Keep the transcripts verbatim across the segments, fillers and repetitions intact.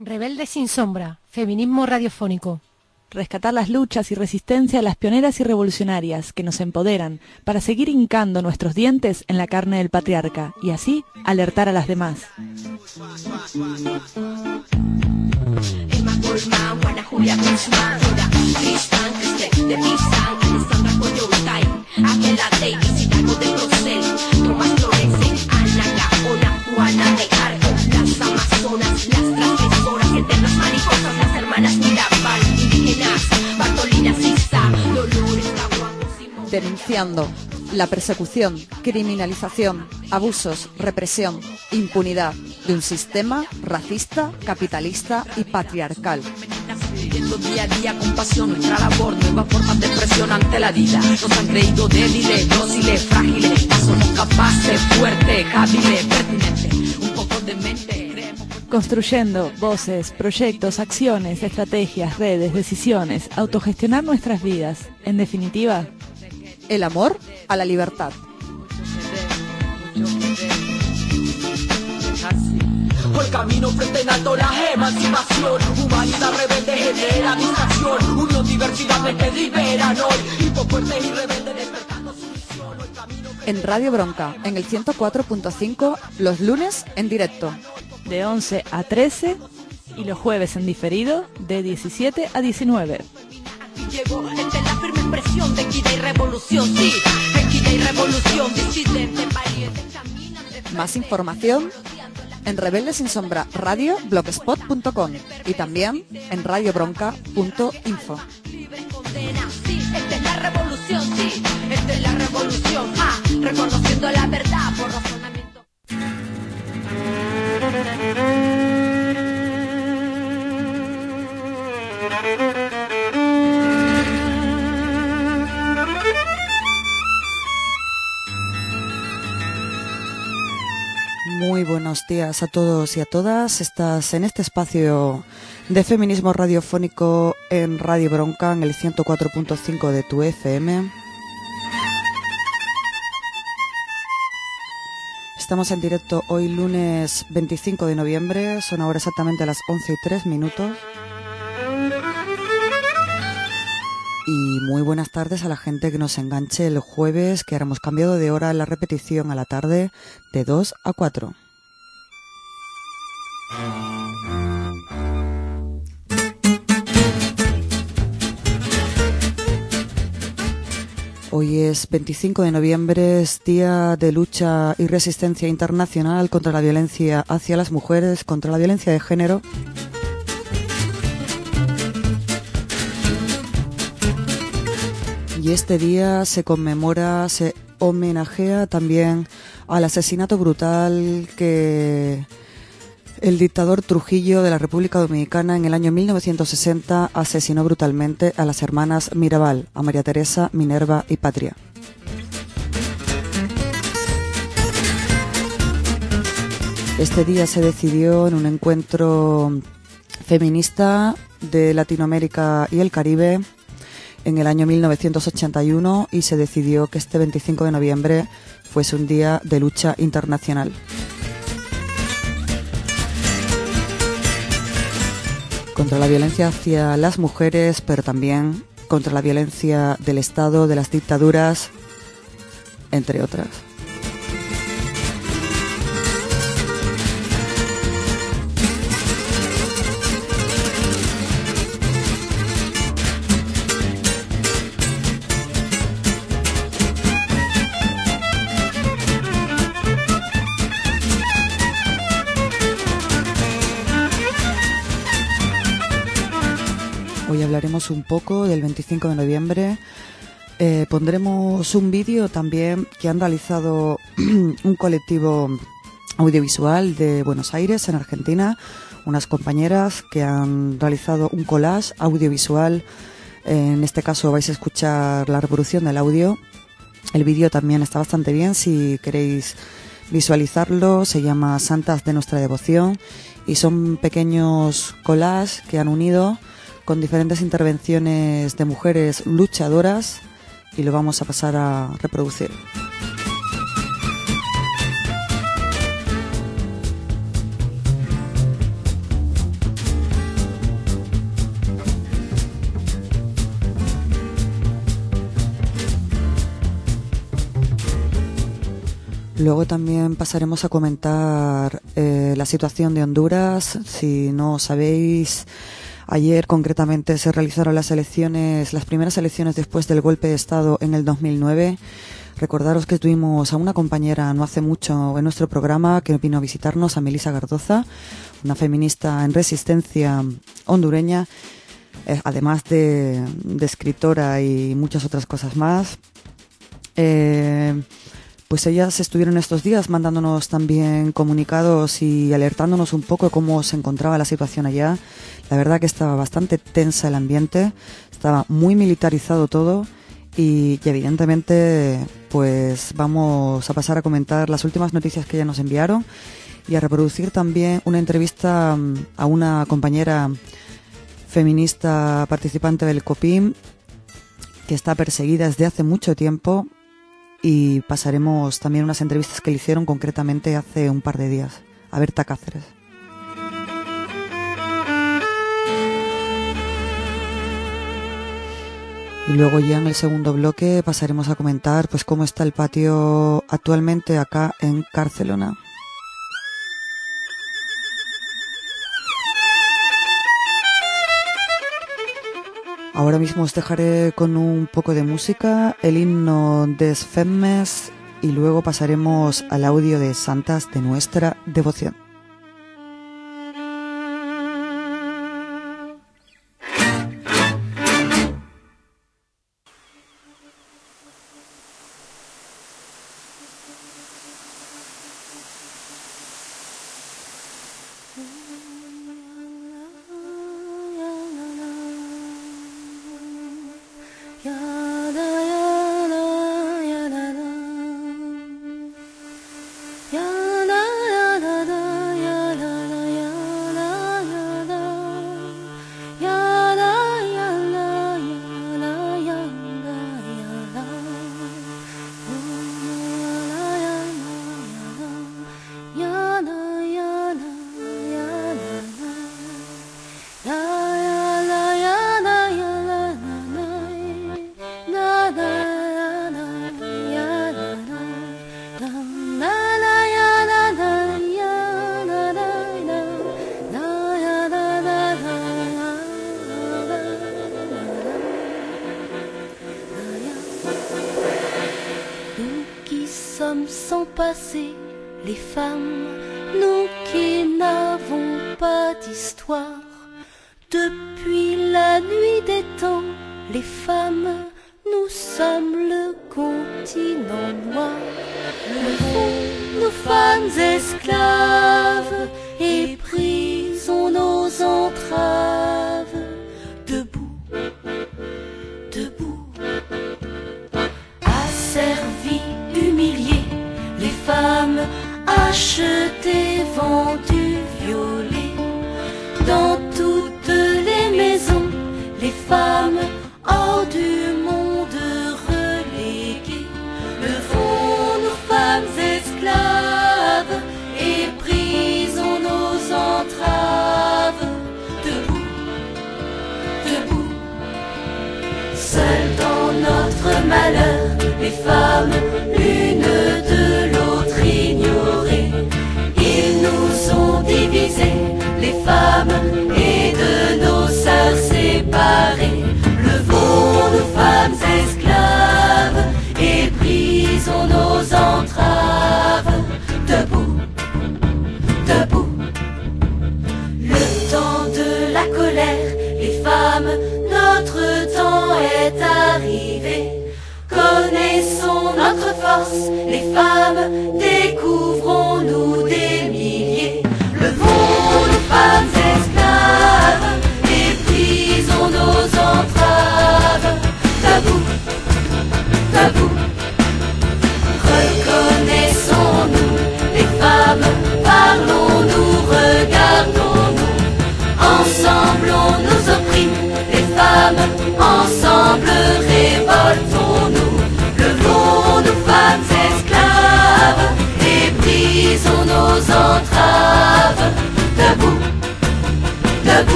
Rebelde sin sombra, feminismo radiofónico. Rescatar las luchas y resistencia a las pioneras y revolucionarias que nos empoderan para seguir hincando nuestros dientes en la carne del patriarca y así alertar a las demás. Denunciando la persecución, criminalización, abusos, represión, impunidad de un sistema racista, capitalista y patriarcal. Día a día con pasión nuestra labor, nuevas formas de expresión ante la vida. Nos han creído débiles, dóciles, frágiles, ya somos capaces, fuertes, hábiles, pertinentes, un poco de mente. Construyendo voces, proyectos, acciones, estrategias, redes, decisiones, autogestionar nuestras vidas. En definitiva, el amor a la libertad. Por el camino frente en alto la emancipación, humanidad rebelde genera distracción, unión, diversidad de que liberan hoy, hipofuertes y rebeldes despertando su misión. En Radio Bronca, en el ciento cuatro punto cinco, los lunes en directo, de once a trece, y los jueves en diferido, de diecisiete a diecinueve. Llegó entre la firme expresión de equidad y revolución, sí, equidad y revolución, disidente, valiente, caminante. Más información en Rebelde Sin Sombra Radio blogspot punto com y también en radio bronca punto info. Libre condena, sí, esta es la revolución, sí, esta es la revolución, ah, reconociendo la verdad por razonamiento. Muy buenos días a todos y a todas. Estás en este espacio de feminismo radiofónico en Radio Bronca, en el ciento cuatro punto cinco de tu F M. Estamos en directo hoy lunes veinticinco de noviembre, son ahora exactamente las once y tres minutos. Y muy buenas tardes a la gente que nos enganche el jueves, que ahora hemos cambiado de hora en la repetición a la tarde de dos a cuatro. Hoy es veinticinco de noviembre, es Día de Lucha y Resistencia Internacional contra la violencia hacia las mujeres, contra la violencia de género. Y este día se conmemora, se homenajea también al asesinato brutal que el dictador Trujillo de la República Dominicana en el año mil novecientos sesenta asesinó brutalmente a las hermanas Mirabal, a María Teresa, Minerva y Patria. Este día se decidió en un encuentro feminista de Latinoamérica y el Caribe en el año mil novecientos ochenta y uno y se decidió que este veinticinco de noviembre fuese un día de lucha internacional. Contra la violencia hacia las mujeres, pero también contra la violencia del Estado, de las dictaduras, entre otras. Hoy hablaremos un poco del veinticinco de noviembre. Eh, pondremos un vídeo también que han realizado un colectivo audiovisual de Buenos Aires, en Argentina. Unas compañeras que han realizado un collage audiovisual. En este caso vais a escuchar la reproducción del audio. El vídeo también está bastante bien si queréis visualizarlo. Se llama Santas de Nuestra Devoción y son pequeños collages que han unido con diferentes intervenciones de mujeres luchadoras y lo vamos a pasar a reproducir. Luego también pasaremos a comentar eh, la situación de Honduras. Si no sabéis, ayer concretamente se realizaron las elecciones, las primeras elecciones después del golpe de Estado en el dos mil nueve. Recordaros que tuvimos a una compañera no hace mucho en nuestro programa que vino a visitarnos, a Melissa Gardoza, una feminista en resistencia hondureña, eh, además de, de escritora y muchas otras cosas más. Eh, pues ellas estuvieron estos días mandándonos también comunicados y alertándonos un poco de cómo se encontraba la situación allá. La verdad que estaba bastante tensa el ambiente, estaba muy militarizado todo. Y, y evidentemente pues vamos a pasar a comentar las últimas noticias que ya nos enviaron y a reproducir también una entrevista a una compañera feminista participante del COPIM que está perseguida desde hace mucho tiempo, y pasaremos también unas entrevistas que le hicieron concretamente hace un par de días a Berta Cáceres. Y luego ya en el segundo bloque pasaremos a comentar pues cómo está el patio actualmente acá en Barcelona. Ahora mismo os dejaré con un poco de música, el himno des Femmes, y luego pasaremos al audio de Santas de nuestra devoción.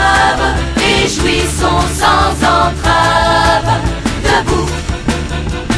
Jouissons sans entrave, debout,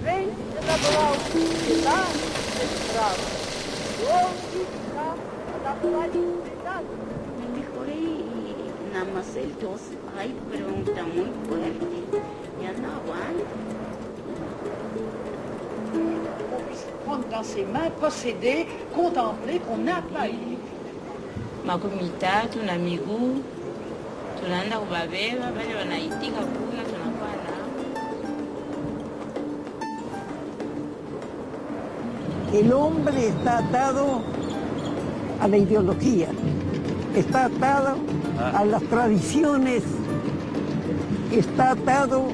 Me mejoré y nada más el tos. Ay, pero está muy fuerte. Ya no aguanto. Qu'on puisse prendre dans ses mains, posséder, contempler, qu'on n'a pas eu. Makumita tuna miguu, tunaenda kubabeba, wale wanaitika kuna tunakuwa nao. El hombre está atado a la ideología, está atado a las tradiciones, está atado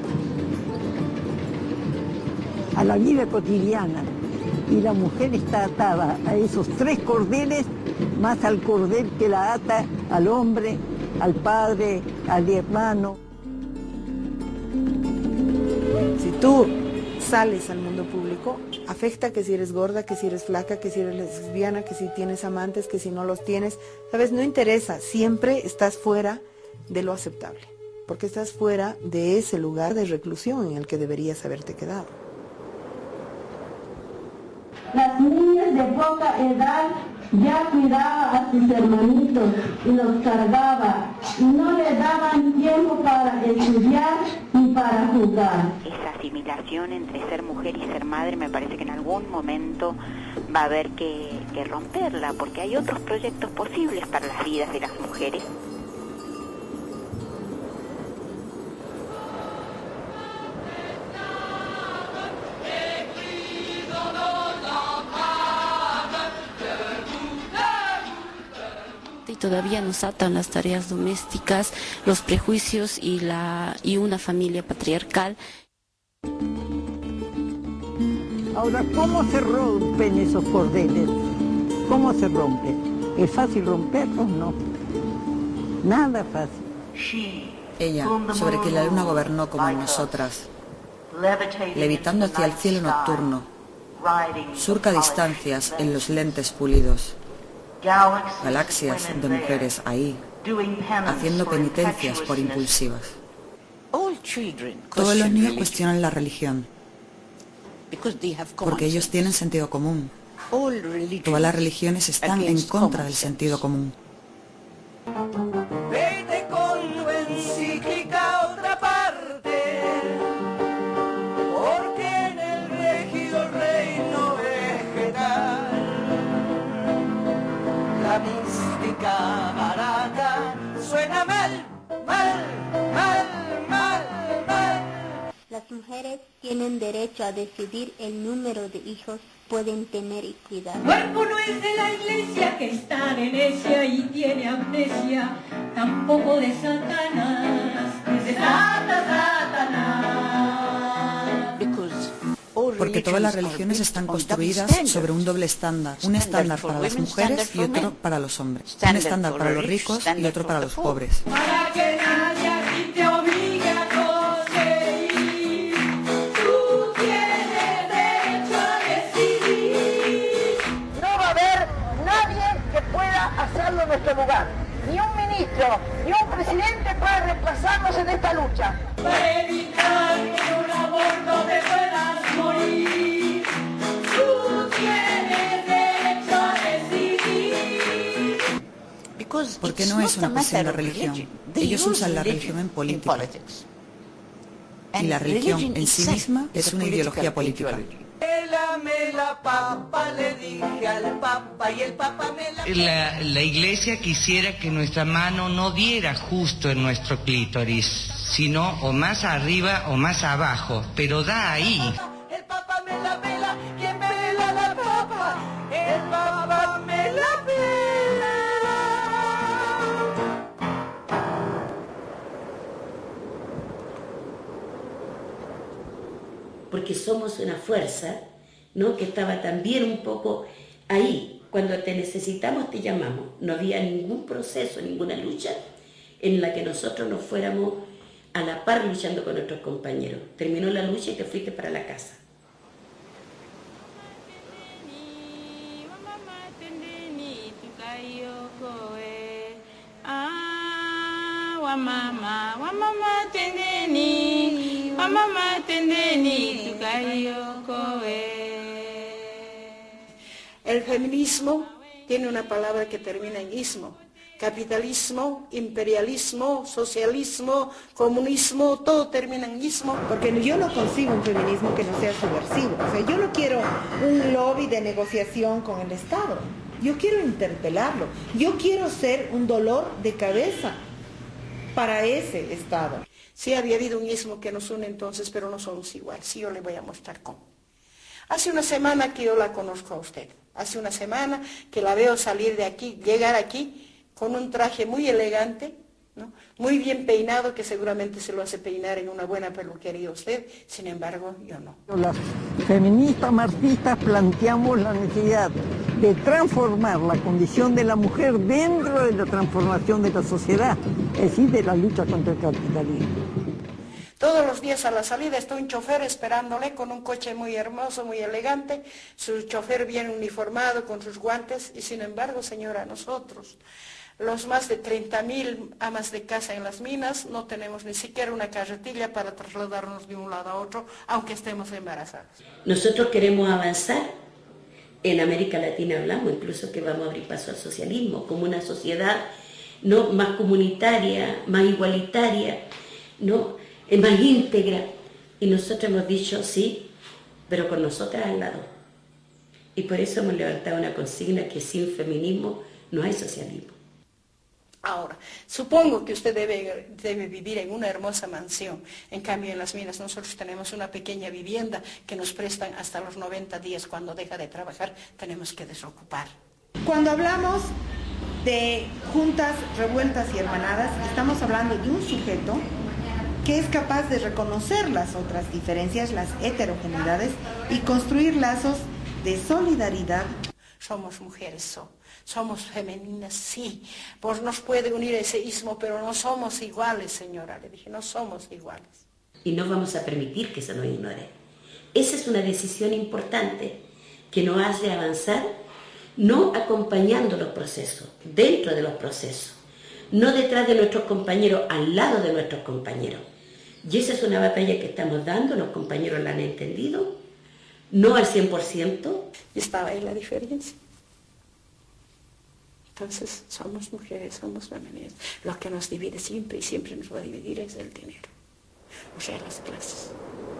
a la vida cotidiana, y la mujer está atada a esos tres cordeles, más al cordel que la ata al hombre, al padre, al hermano. Si tú sales al mundo público, afecta que si eres gorda, que si eres flaca, que si eres lesbiana, que si tienes amantes, que si no los tienes, ¿sabes? No interesa, siempre estás fuera de lo aceptable, porque estás fuera de ese lugar de reclusión en el que deberías haberte quedado. Las niñas de poca edad ya cuidaba a sus hermanitos y los cargaba, y no le daban tiempo para estudiar ni para jugar. Esa asimilación entre ser mujer y ser madre me parece que en algún momento va a haber que, que romperla, porque hay otros proyectos posibles para las vidas de las mujeres. Y todavía nos atan las tareas domésticas, los prejuicios y, la, y una familia patriarcal. Ahora, ¿cómo se rompen esos cordeles? ¿Cómo se rompen? ¿Es fácil romperlos? No. Nada fácil. Ella, sobre que la luna gobernó como nosotras, levitando hacia el cielo nocturno, surca distancias en los lentes pulidos. Galaxias de mujeres ahí, haciendo penitencias por impulsivas. Todos los niños cuestionan la religión, porque ellos tienen sentido común. Todas las religiones están en contra del sentido común. Vete con tu encíclica a otra parte, porque en el rígido reino vegetal la mística barata suena mal, mal, mal, mal, mal. Las mujeres tienen derecho a decidir el número de hijos pueden tener y cuidar. Cuerpo no es de la iglesia que está de necia y tiene amnesia, tampoco de Satanás, de Sata, Satanás. Porque todas las religiones están construidas sobre un doble estándar, un estándar para las mujeres y otro para los hombres, un estándar para los ricos y otro para los pobres. Para que nadie aquí te obligue a conseguir, tú tienes derecho a decidir. No va a haber nadie que pueda hacerlo en nuestro lugar, ni un ministro, ni un presidente puede reemplazarnos en esta lucha. Para evitar que un aborto te puedas morir, tú tienes derecho a decidir. Porque no es una cuestión de religión. Ellos usan la religión en política. Y la religión en sí misma es una ideología política. Pélame la papa, le dije al papa, y el papa me la... La, la iglesia quisiera que nuestra mano no diera justo en nuestro clítoris, sino o más arriba o más abajo, pero da ahí. El papa me la pela, ¿quién pela la papa? El papa me la pela. Porque somos una fuerza, ¿no?, que estaba también un poco ahí. Cuando te necesitamos, te llamamos. No había ningún proceso, ninguna lucha en la que nosotros nos fuéramos a la par luchando con nuestros compañeros. Terminó la lucha y te fuiste para la casa. Wamama, wamama tendeni, wamama tendeni, tukayo. El feminismo tiene una palabra que termina en ismo. Capitalismo, imperialismo, socialismo, comunismo, todo termina en ismo. Porque yo no consigo un feminismo que no sea subversivo. O sea, yo no quiero un lobby de negociación con el Estado. Yo quiero interpelarlo. Yo quiero ser un dolor de cabeza para ese Estado. Sí, había habido un ismo que nos une entonces, pero no somos iguales. Sí, yo le voy a mostrar cómo. Hace una semana que yo la conozco a usted. Hace una semana que la veo salir de aquí, llegar aquí, con un traje muy elegante, ¿no? Muy bien peinado, que seguramente se lo hace peinar en una buena peluquería usted, sin embargo, yo no. Las feministas marxistas planteamos la necesidad de transformar la condición de la mujer dentro de la transformación de la sociedad, es decir, de la lucha contra el capitalismo. Todos los días a la salida está un chofer esperándole con un coche muy hermoso, muy elegante, su chofer bien uniformado con sus guantes, y sin embargo, señora, nosotros, los más de treinta mil amas de casa en las minas, no tenemos ni siquiera una carretilla para trasladarnos de un lado a otro, aunque estemos embarazados. Nosotros queremos avanzar. En América Latina hablamos incluso que vamos a abrir paso al socialismo, como una sociedad no más comunitaria, más igualitaria, no más íntegra. Y nosotros hemos dicho sí, pero con nosotras al lado. Y por eso hemos levantado una consigna que sin feminismo no hay socialismo. Ahora, supongo que usted debe, debe vivir en una hermosa mansión. En cambio, en las minas nosotros tenemos una pequeña vivienda que nos prestan hasta los noventa días. Cuando deja de trabajar, tenemos que desocupar. Cuando hablamos de juntas, revueltas y hermanadas, estamos hablando de un sujeto que es capaz de reconocer las otras diferencias, las heterogeneidades, y construir lazos de solidaridad. Somos mujeres, so. somos femeninas, sí, pues nos puede unir ese ismo, pero no somos iguales, señora, le dije, no somos iguales. Y no vamos a permitir que se nos ignore. Esa es una decisión importante que nos hace avanzar, no acompañando los procesos, dentro de los procesos, no detrás de nuestros compañeros, al lado de nuestros compañeros. Y esa es una batalla que estamos dando, los compañeros la han entendido, no al cien por ciento. Y estaba ahí la diferencia. Entonces, somos mujeres, somos femeninas. Lo que nos divide siempre y siempre nos va a dividir es el dinero, o sea, las clases.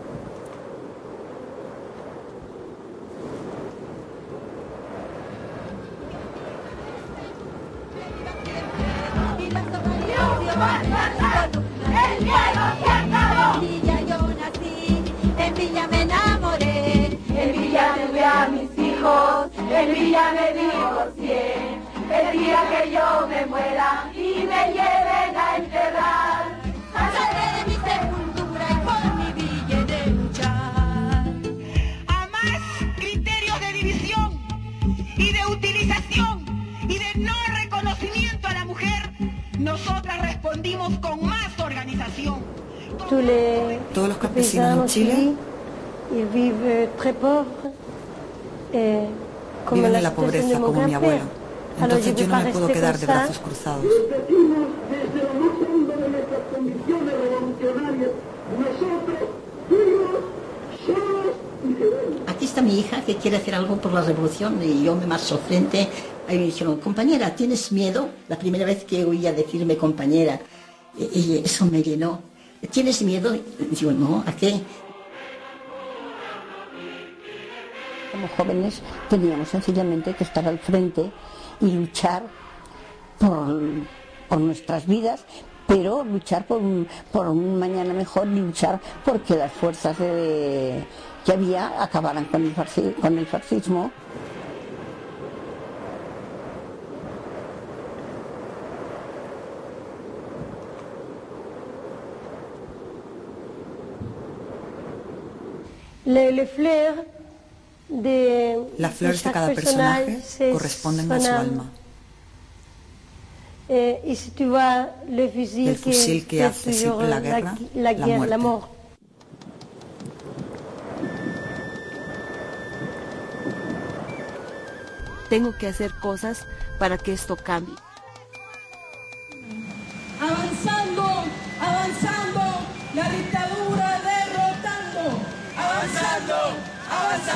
El miedo se acabó. En Villa yo nací, en Villa me enamoré, en Villa tuve a mis hijos, en Villa me divorcié. El día que yo me muera y me lleven a enterrar, saldré de mi sepultura y por mi Villa de luchar. A más criterios de división y de utilización y de no reconocimiento a la mujer, nosotras respondimos con más organización. Todos los campesinos en Chile viven en la pobreza como mi abuelo. Entonces yo no me puedo quedar de brazos cruzados. Aquí está mi hija que quiere hacer algo por la revolución y yo me marcho frente. Ahí me dijeron, compañera, ¿tienes miedo? La primera vez que oía decirme compañera, y eso me llenó. ¿Tienes miedo? Y digo, no, ¿a qué? Como jóvenes teníamos sencillamente que estar al frente y luchar por, por nuestras vidas, pero luchar por un, por un mañana mejor y luchar porque las fuerzas de, que había acabaran con el, fascismo, con el fascismo. Le, le fleur de, Las flores de cada personaje corresponden a su alma. Eh, y si tú vas, le fusil el fusil que, que hace siempre la guerra, la, la, la, la muerte. Tengo que hacer cosas para que esto cambie. Avanzando, avanzando, la dictadura derrotando. Avanzando, avanzando.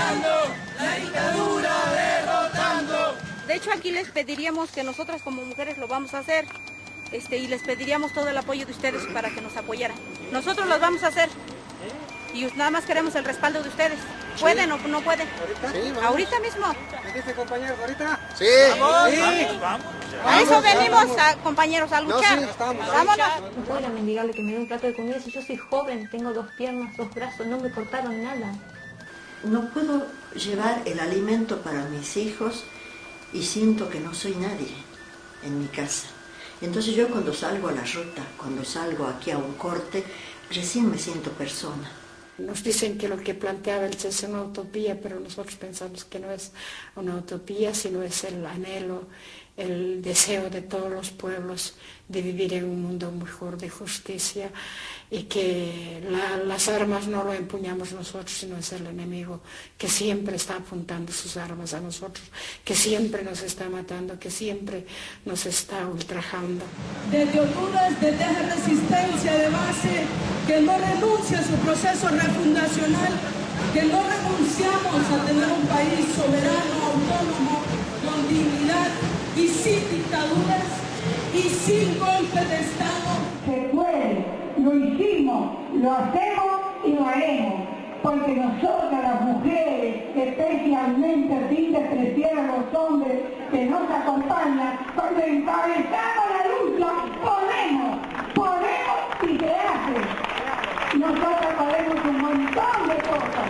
hecho aquí les pediríamos que nosotras como mujeres lo vamos a hacer, este, y les pediríamos todo el apoyo de ustedes para que nos apoyaran. Nosotros los vamos a hacer y nada más queremos el respaldo de ustedes. ¿Pueden o no pueden? ¿Ahorita? Sí, vamos. ¿Ahorita mismo? ¿Me dice, compañeros, ahorita? Sí. Vamos, sí. vamos, vamos. A eso venimos, a, compañeros, a luchar. No, sí, estamos. Vámonos. No puedo mendigarle que me dé un plato de comida si yo soy joven, tengo dos piernas, dos brazos, no me cortaron nada. No puedo llevar el alimento para mis hijos y siento que no soy nadie en mi casa. Entonces yo cuando salgo a la ruta, cuando salgo aquí a un corte, recién me siento persona. Nos dicen que lo que planteaba él es una utopía, pero nosotros pensamos que no es una utopía, sino es el anhelo, el deseo de todos los pueblos de vivir en un mundo mejor, de justicia, y que la, las armas no lo empuñamos nosotros, sino es el enemigo que siempre está apuntando sus armas a nosotros, que siempre nos está matando, que siempre nos está ultrajando. Desde Honduras, desde esa resistencia de base, que no renuncia a su proceso refundacional, que no renunciamos a tener un país soberano, autónomo, con dignidad y sin dictaduras y sin golpes de Estado. Se puede, lo hicimos, lo hacemos y lo haremos, porque nosotras las mujeres, especialmente sin despreciar a los hombres que nos acompañan, cuando encabezamos la lucha, podemos, podemos y se hace. Nosotros podemos un montón de cosas.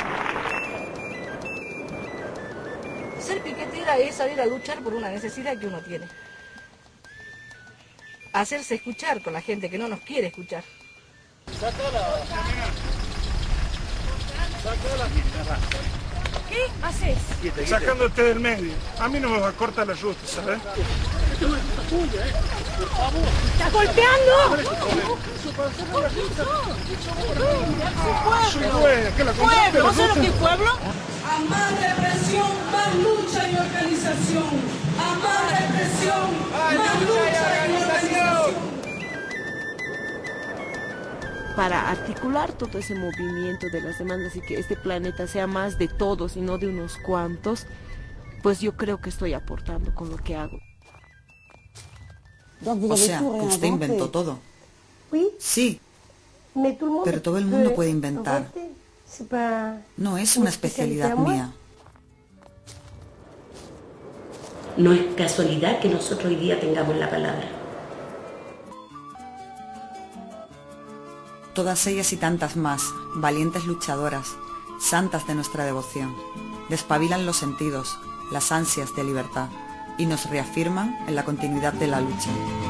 Ser piquetera es salir a luchar por una necesidad que uno tiene. Hacerse escuchar con la gente que no nos quiere escuchar. ¿Qué haces? Sacándote del medio. A mí no me va a cortar la ruta, ¿sabes? ¿Estás golpeando? ¿Pueblo? ¿Vos sabés lo que es pueblo? A más represión, más lucha y organización. A más represión, más lucha y organización. Para articular todo ese movimiento de las demandas y que este planeta sea más de todos y no de unos cuantos, pues yo creo que estoy aportando con lo que hago. O sea, que usted inventó todo. Sí, pero todo el mundo puede inventar. No es una especialidad mía. No es casualidad que nosotros hoy día tengamos la palabra. Todas ellas y tantas más, valientes luchadoras, santas de nuestra devoción, despabilan los sentidos, las ansias de libertad y nos reafirman en la continuidad de la lucha.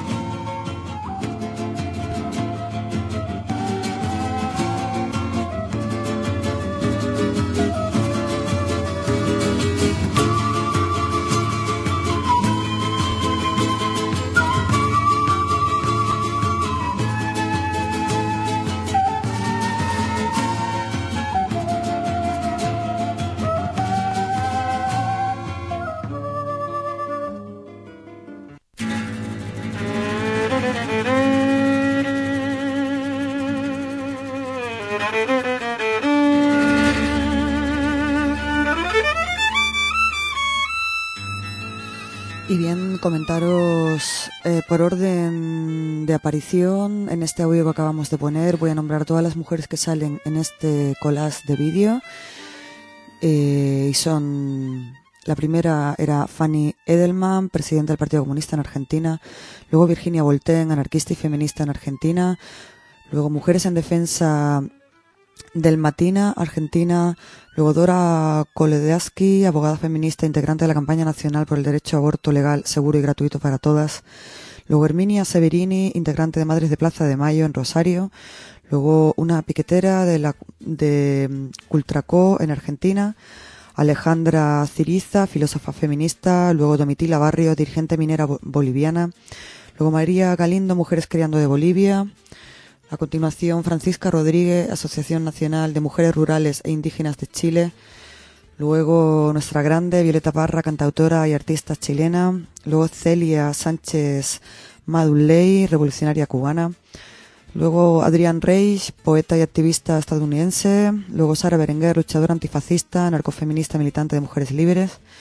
Y bien, comentaros eh, por orden de aparición en este audio que acabamos de poner. Voy a nombrar todas las mujeres que salen en este collage de vídeo. Eh, y son... La primera era Fanny Edelman, presidenta del Partido Comunista en Argentina. Luego Virginia Voltaire, anarquista y feminista en Argentina. Luego Mujeres en Defensa del Matina, Argentina. Luego Dora Koledaski, abogada feminista, integrante de la campaña nacional por el derecho a aborto legal, seguro y gratuito para todas. Luego Herminia Severini, integrante de Madres de Plaza de Mayo en Rosario. Luego una piquetera de la de Cultracó en Argentina. Alejandra Ciriza, filósofa feminista. Luego Domitila Barrio, dirigente minera boliviana. Luego María Galindo, Mujeres Criando de Bolivia. A continuación, Francisca Rodríguez, Asociación Nacional de Mujeres Rurales e Indígenas de Chile. Luego, nuestra grande Violeta Parra, cantautora y artista chilena. Luego, Celia Sánchez Maduley, revolucionaria cubana. Luego, Adrián Reich, poeta y activista estadounidense. Luego, Sara Berenguer, luchadora antifascista, narcofeminista, militante de Mujeres Libres.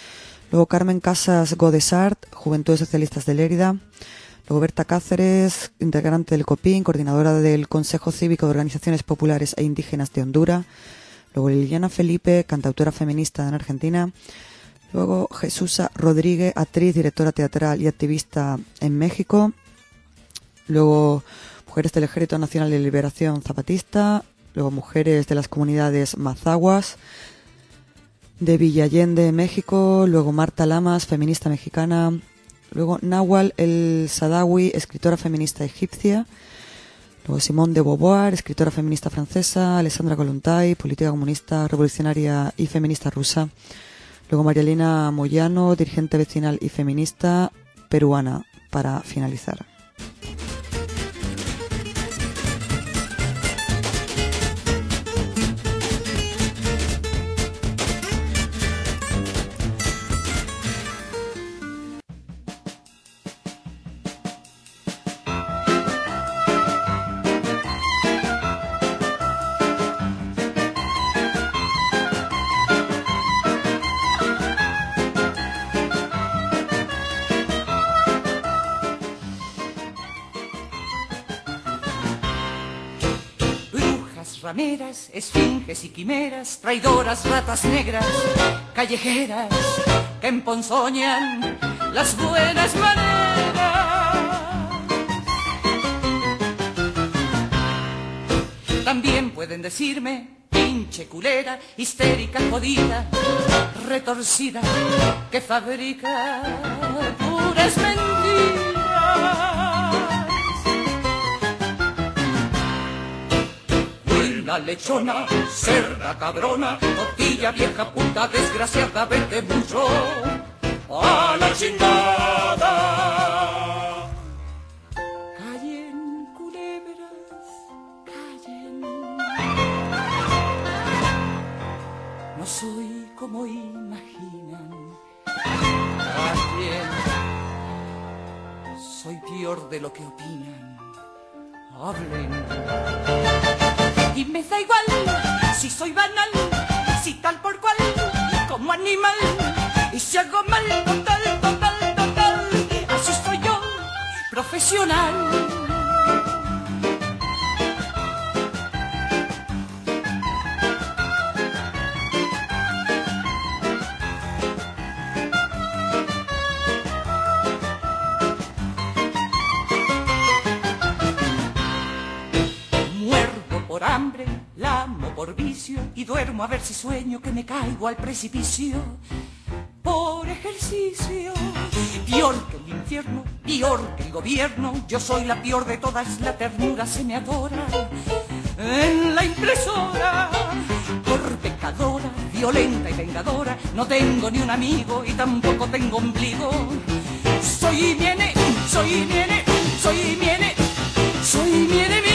Luego Carmen Casas Godesart, Juventudes Socialistas de Lérida. Luego Berta Cáceres, integrante del COPIN, coordinadora del Consejo Cívico de Organizaciones Populares e Indígenas de Honduras. Luego Liliana Felipe, cantautora feminista en Argentina. Luego Jesusa Rodríguez, actriz, directora teatral y activista en México. Luego Mujeres del Ejército Nacional de Liberación Zapatista. Luego Mujeres de las Comunidades Mazaguas de Villa Allende, México. Luego Marta Lamas, feminista mexicana. Luego Nawal El Sadawi, escritora feminista egipcia. Luego Simone de Beauvoir, escritora feminista francesa. Alessandra Kollontai, política comunista, revolucionaria y feminista rusa. Luego María Elena Moyano, dirigente vecinal y feminista peruana, para finalizar. Rameras, esfinges y quimeras, traidoras ratas negras, callejeras, que emponzoñan las buenas maneras. También pueden decirme pinche culera, histérica, jodida, retorcida, que fabrica puras mentiras. La lechona, cerda cabrona, tortilla vieja puta, desgraciada, vete mucho a la chingada. Callen, culebras, callen. No soy como imaginan. Callen. Soy peor de lo que opinan. Hablen. Y me da igual si soy banal, si tal por cual, como animal, y si hago mal, total, total, total, así soy yo, profesional. Por hambre, lamo por vicio y duermo a ver si sueño que me caigo al precipicio. Por ejercicio, peor que el infierno, peor que el gobierno, yo soy la peor de todas, la ternura se me adora. En la impresora, por pecadora, violenta y vengadora, no tengo ni un amigo y tampoco tengo ombligo. Soy mi ene, soy mi ene, soy mi ene, soy mi enemigo.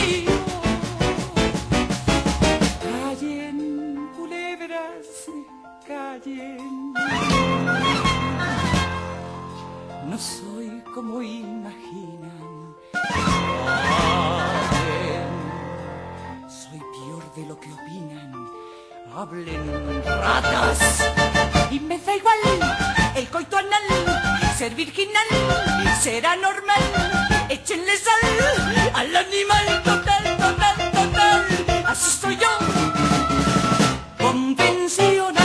No soy como imaginan. Hablen. Soy peor de lo que opinan. Hablen, ratas. Y me da igual el coito anal, ser virginal, será normal. Échenle sal al animal, total, total, total. Así soy yo, convencional.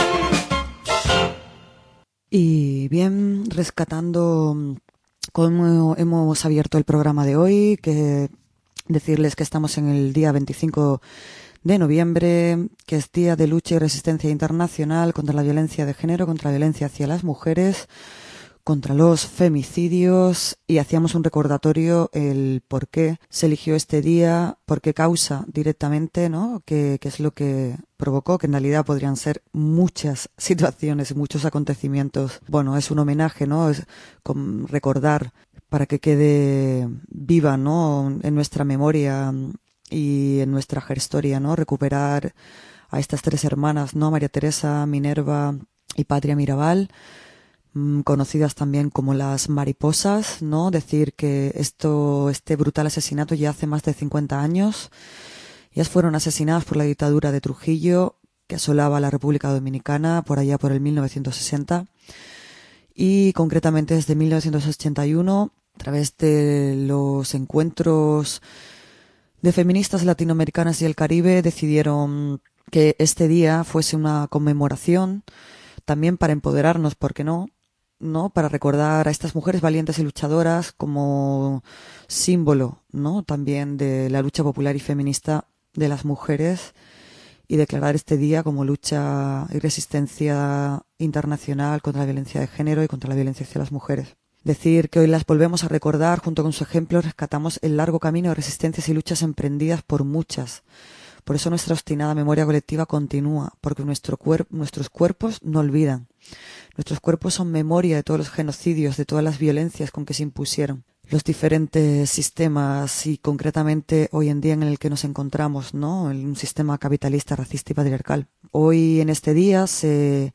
Y bien, rescatando cómo hemos abierto el programa de hoy, que decirles que estamos en el día veinticinco de noviembre, que es Día de Lucha y Resistencia Internacional contra la Violencia de Género, contra la violencia hacia las mujeres, contra los femicidios, y hacíamos un recordatorio el por qué se eligió este día, por qué causa directamente, ¿no? Qué, qué es lo que provocó, que en realidad podrían ser muchas situaciones, muchos acontecimientos. Bueno, es un homenaje, ¿no? Es con recordar para que quede viva, ¿no? En nuestra memoria y en nuestra gestoria, ¿no? Recuperar a estas tres hermanas, ¿no? María Teresa, Minerva y Patria Mirabal, conocidas también como las mariposas, ¿no? Decir que esto, este brutal asesinato ya hace más de cincuenta años. Ellas fueron asesinadas por la dictadura de Trujillo, que asolaba la República Dominicana por allá por el mil novecientos sesenta. y concretamente desde mil novecientos ochenta y uno, a través de los encuentros de feministas latinoamericanas y el Caribe, decidieron que este día fuese una conmemoración también para empoderarnos, ¿por qué no? ¿no? Para recordar a estas mujeres valientes y luchadoras como símbolo, ¿no? También de la lucha popular y feminista de las mujeres, y declarar este día como lucha y resistencia internacional contra la violencia de género y contra la violencia hacia las mujeres. Decir que hoy las volvemos a recordar, junto con su ejemplo rescatamos el largo camino de resistencias y luchas emprendidas por muchas. Por eso nuestra obstinada memoria colectiva continúa, porque nuestro cuer- nuestros cuerpos no olvidan. Nuestros cuerpos son memoria de todos los genocidios, de todas las violencias con que se impusieron los diferentes sistemas, y concretamente hoy en día en el que nos encontramos, ¿no? En un sistema capitalista, racista y patriarcal. Hoy, en este día, se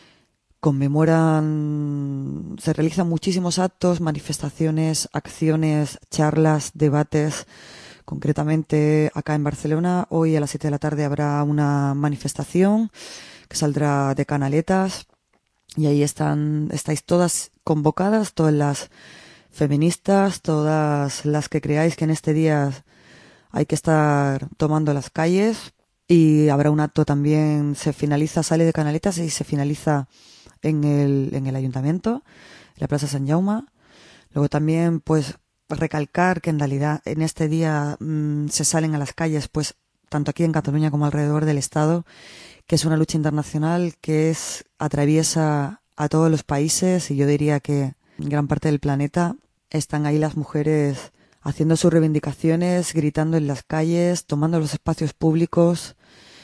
conmemoran, se realizan muchísimos actos, manifestaciones, acciones, charlas, debates. Concretamente, acá en Barcelona, hoy a las siete de la tarde habrá una manifestación que saldrá de Canaletas, y ahí están, estáis todas convocadas, todas las feministas, todas las que creáis que en este día hay que estar tomando las calles, y habrá un acto también, se finaliza, sale de Canaletas y se finaliza en el, en el ayuntamiento, en la Plaza San Jaume. Luego también, pues, recalcar que en realidad en este día mmm, se salen a las calles, pues, tanto aquí en Cataluña como alrededor del Estado, que es una lucha internacional que es, atraviesa a todos los países, y yo diría que en gran parte del planeta están ahí las mujeres haciendo sus reivindicaciones, gritando en las calles, tomando los espacios públicos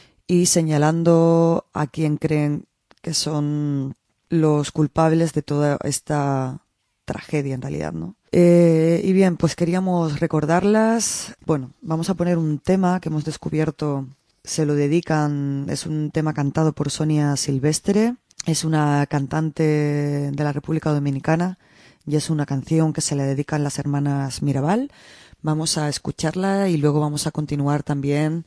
y señalando a quien creen que son los culpables de toda esta tragedia en realidad, ¿no? Eh, y bien, pues queríamos recordarlas. Bueno, vamos a poner un tema que hemos descubierto, se lo dedican, es un tema cantado por Sonia Silvestre, es una cantante de la República Dominicana, y es una canción que se le dedican las hermanas Mirabal. Vamos a escucharla y luego vamos a continuar también,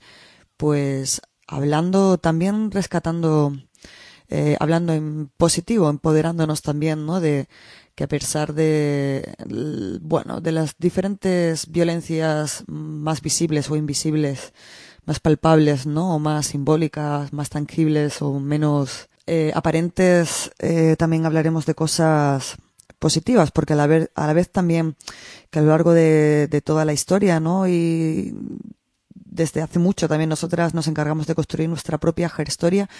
pues, hablando, también rescatando, eh, hablando en positivo, empoderándonos también, ¿no? De que a pesar de, bueno, de las diferentes violencias más visibles o invisibles, más palpables, ¿no? O más simbólicas, más tangibles o menos eh, aparentes, eh, también hablaremos de cosas positivas, porque a la vez, a la vez también que a lo largo de, de toda la historia, ¿no? Y desde hace mucho también nosotras nos encargamos de construir nuestra propia historia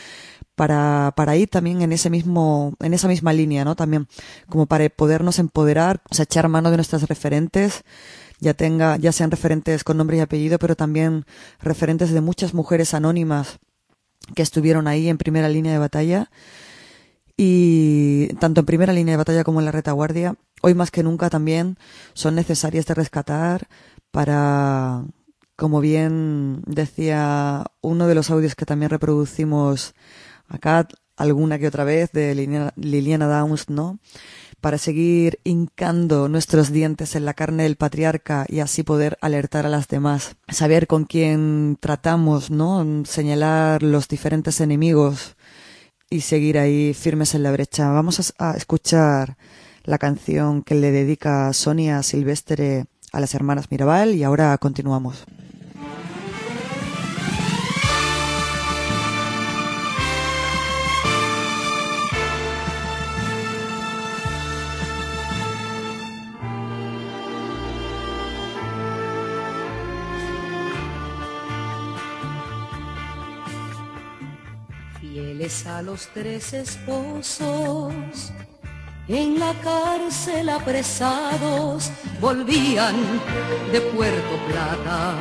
para, para ir también en ese mismo, en esa misma línea, ¿no? También como para podernos empoderar, o sea, echar mano de nuestras referentes, ya tenga, ya sean referentes con nombre y apellido, pero también referentes de muchas mujeres anónimas que estuvieron ahí en primera línea de batalla. Y tanto en primera línea de batalla como en la retaguardia, hoy más que nunca también son necesarias de rescatar para, como bien decía uno de los audios que también reproducimos acá alguna que otra vez de Liliana, Liliana Downs, ¿no? Para seguir hincando nuestros dientes en la carne del patriarca y así poder alertar a las demás. Saber con quién tratamos, ¿no? Señalar los diferentes enemigos y seguir ahí firmes en la brecha. Vamos a, a escuchar la canción que le dedica Sonia Silvestre a las hermanas Mirabal, y ahora continuamos. Fieles a los tres esposos, en la cárcel apresados, volvían de Puerto Plata.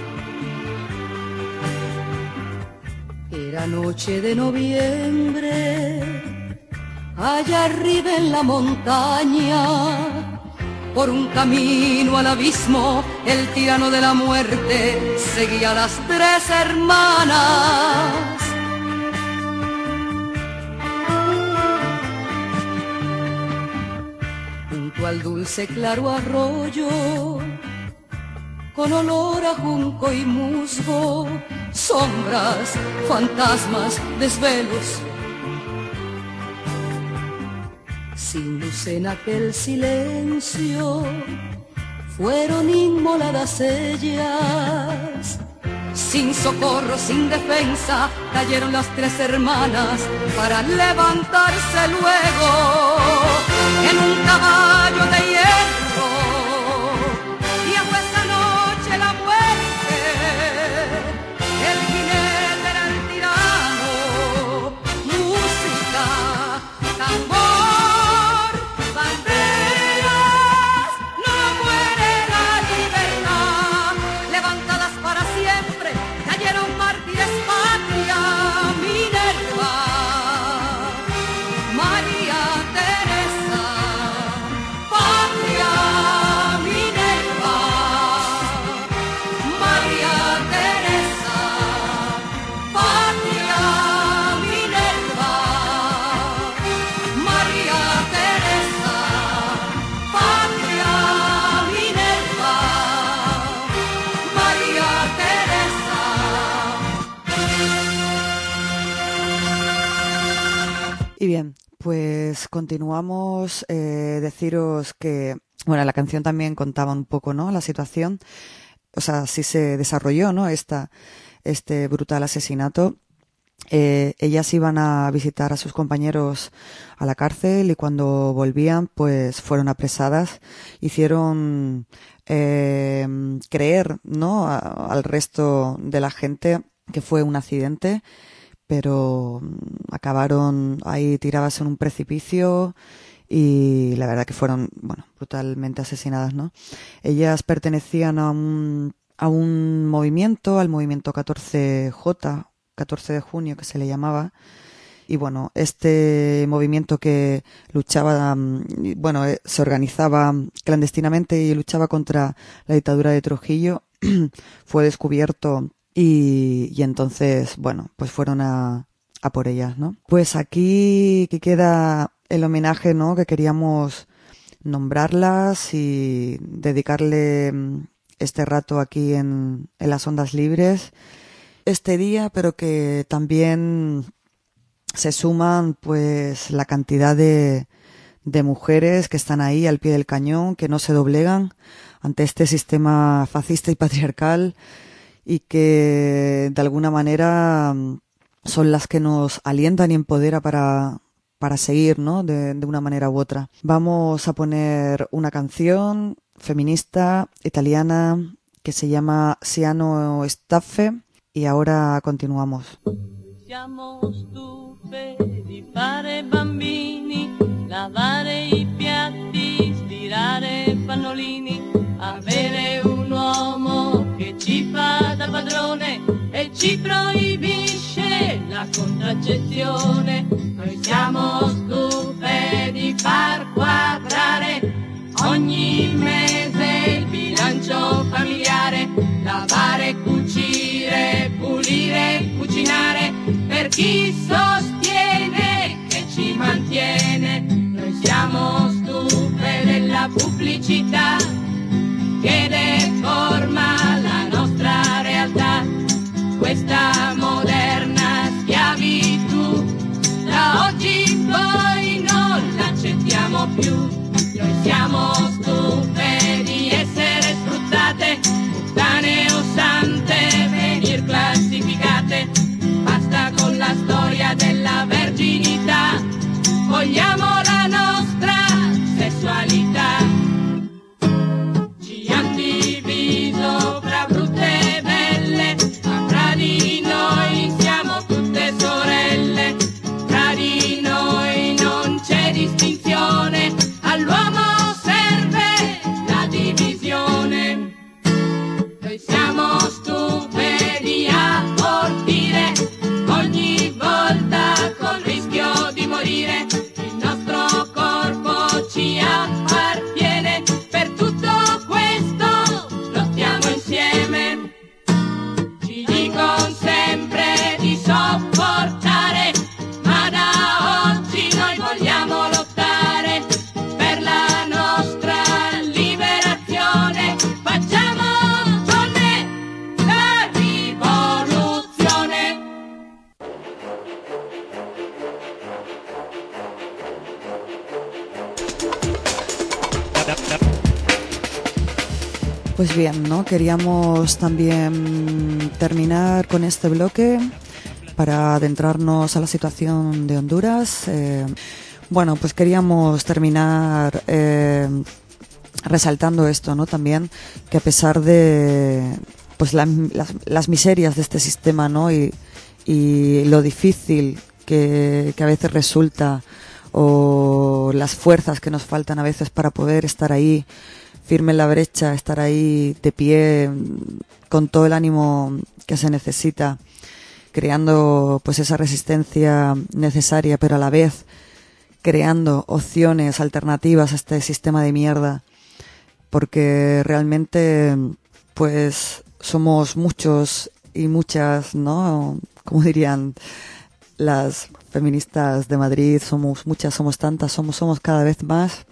Era noche de noviembre, allá arriba en la montaña, por un camino al abismo, el tirano de la muerte seguía a las tres hermanas. Al dulce claro arroyo, con olor a junco y musgo, sombras, fantasmas, desvelos, Sin luz en aquel silencio fueron inmoladas ellas. Sin socorro, sin defensa, cayeron las tres hermanas para levantarse luego en un caballo de hierro. Y fue esa noche la muerte, el jinete era el tirano, música, tambor, banderas, no muere la libertad, levantadas para siempre, cayeron mártires, patria, Minerva, María Teresa, patria, Minerva, María Teresa, patria, Minerva, María Teresa, patria, Minerva, María Teresa. Y bien, pues continuamos. Eh, deciros que, bueno, la canción también contaba un poco, ¿no?, la situación. O sea, así se desarrolló, ¿no?, esta, este brutal asesinato. Eh, ellas iban a visitar a sus compañeros a la cárcel y cuando volvían, pues fueron apresadas. Hicieron eh, creer, ¿no?, a- al resto de la gente que fue un accidente, pero mm, acabaron ahí tiradas en un precipicio y la verdad que fueron, bueno, brutalmente asesinadas, ¿no? Ellas pertenecían a un, a un movimiento, al movimiento catorce J, catorce de junio, que se le llamaba. Y bueno, este movimiento que luchaba, mm, y, bueno, eh, se organizaba clandestinamente y luchaba contra la dictadura de Trujillo, fue descubierto y, y entonces, bueno, pues fueron a, a por ellas, ¿no? Pues aquí que queda el homenaje, ¿no?, que queríamos nombrarlas y dedicarle mm, este rato aquí en, en las ondas libres este día, pero que también se suman pues la cantidad de, de mujeres que están ahí al pie del cañón, que no se doblegan ante este sistema fascista y patriarcal y que de alguna manera mm, son las que nos alientan y empodera para, para seguir, ¿no?, de, de una manera u otra. Vamos a poner una canción feminista italiana que se llama Siano Staffe y ahora continuamos. Siamo stufe di fare bambini, lavare i piatti, stirare pannolini, avere un uomo che ci fa da padrone e ci proibisce la contraccezione. Noi siamo stufe di far quadrare ogni mese il bilancio familiare, lavare, cucire, pulire, cucinare, per chi sostiene che ci mantiene. Noi siamo stufe della pubblicità che deforma la nostra realtà, questa moderna schiavitù Pues bien, ¿no? Queríamos también terminar con este bloque para adentrarnos a la situación de Honduras. Eh, bueno, pues queríamos terminar eh, resaltando esto, ¿no? También que a pesar de pues la, las, las miserias de este sistema, ¿no? Y, y lo difícil que, que a veces resulta, o las fuerzas que nos faltan a veces para poder estar ahí firme en la brecha, estar ahí de pie con todo el ánimo que se necesita, creando pues esa resistencia necesaria, pero a la vez creando opciones alternativas a este sistema de mierda, porque realmente pues somos muchos y muchas, ¿no? Como dirían las feministas de Madrid, somos muchas, somos tantas, somos, somos cada vez más.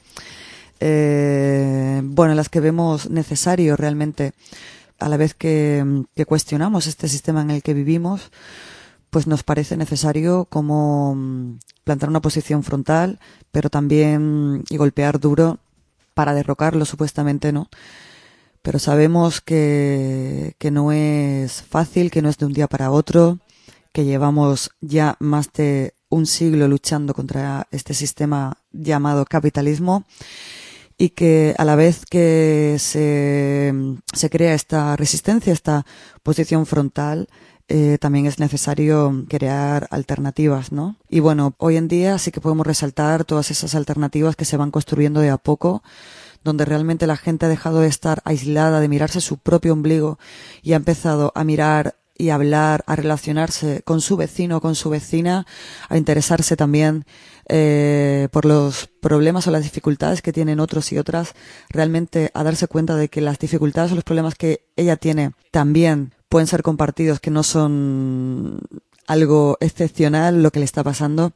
Eh, bueno, las que vemos necesario realmente, a la vez que, que cuestionamos este sistema en el que vivimos, pues nos parece necesario como plantar una posición frontal, pero también y golpear duro para derrocarlo supuestamente, ¿no? Pero sabemos que, que no es fácil, que no es de un día para otro, que llevamos ya más de un siglo luchando contra este sistema llamado capitalismo, y que a la vez que se, se crea esta resistencia, esta posición frontal, eh, también es necesario crear alternativas, ¿no? Y bueno, hoy en día sí que podemos resaltar todas esas alternativas que se van construyendo de a poco, donde realmente la gente ha dejado de estar aislada, de mirarse su propio ombligo y ha empezado a mirar y a hablar, a relacionarse con su vecino, con su vecina, a interesarse también eh, por los problemas o las dificultades que tienen otros y otras, realmente a darse cuenta de que las dificultades o los problemas que ella tiene también pueden ser compartidos, que no son algo excepcional lo que le está pasando.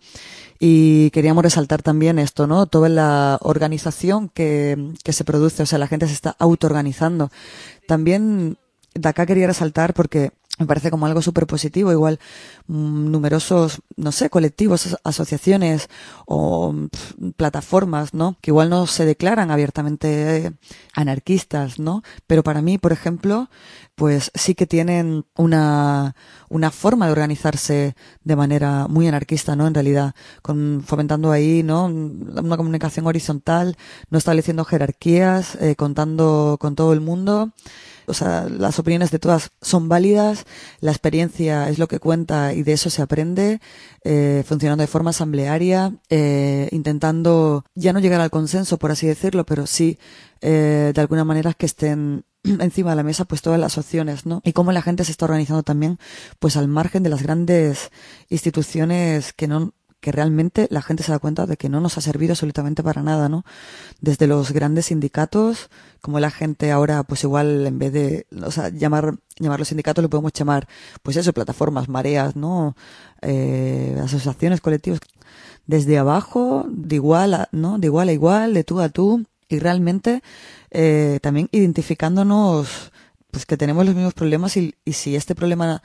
Y queríamos resaltar también esto, ¿no? Toda la organización que, que se produce, o sea, la gente se está autoorganizando. También de acá quería resaltar porque me parece como algo súper positivo, igual mmm, numerosos, no sé, colectivos, asociaciones o pff, plataformas, ¿no? Que igual no se declaran abiertamente anarquistas, ¿no? Pero para mí, por ejemplo, pues sí que tienen una, una forma de organizarse de manera muy anarquista, ¿no? En realidad, con, fomentando ahí, ¿no? Una comunicación horizontal, no estableciendo jerarquías, eh, contando con todo el mundo. O sea, las opiniones de todas son válidas, la experiencia es lo que cuenta y de eso se aprende, eh, funcionando de forma asamblearia, eh, intentando ya no llegar al consenso, por así decirlo, pero sí, eh, de alguna manera que estén encima de la mesa pues todas las opciones, ¿no? Y cómo la gente se está organizando también pues al margen de las grandes instituciones que no que realmente la gente se da cuenta de que no nos ha servido absolutamente para nada, ¿no? Desde los grandes sindicatos, como la gente ahora, pues igual en vez de, o sea, llamar, llamar los sindicatos lo podemos llamar, pues eso, plataformas, mareas, ¿no? Eh, asociaciones, colectivos, desde abajo, de igual a, ¿no? De igual a igual, de tú a tú, y realmente, eh, también identificándonos, pues que tenemos los mismos problemas y, y si este problema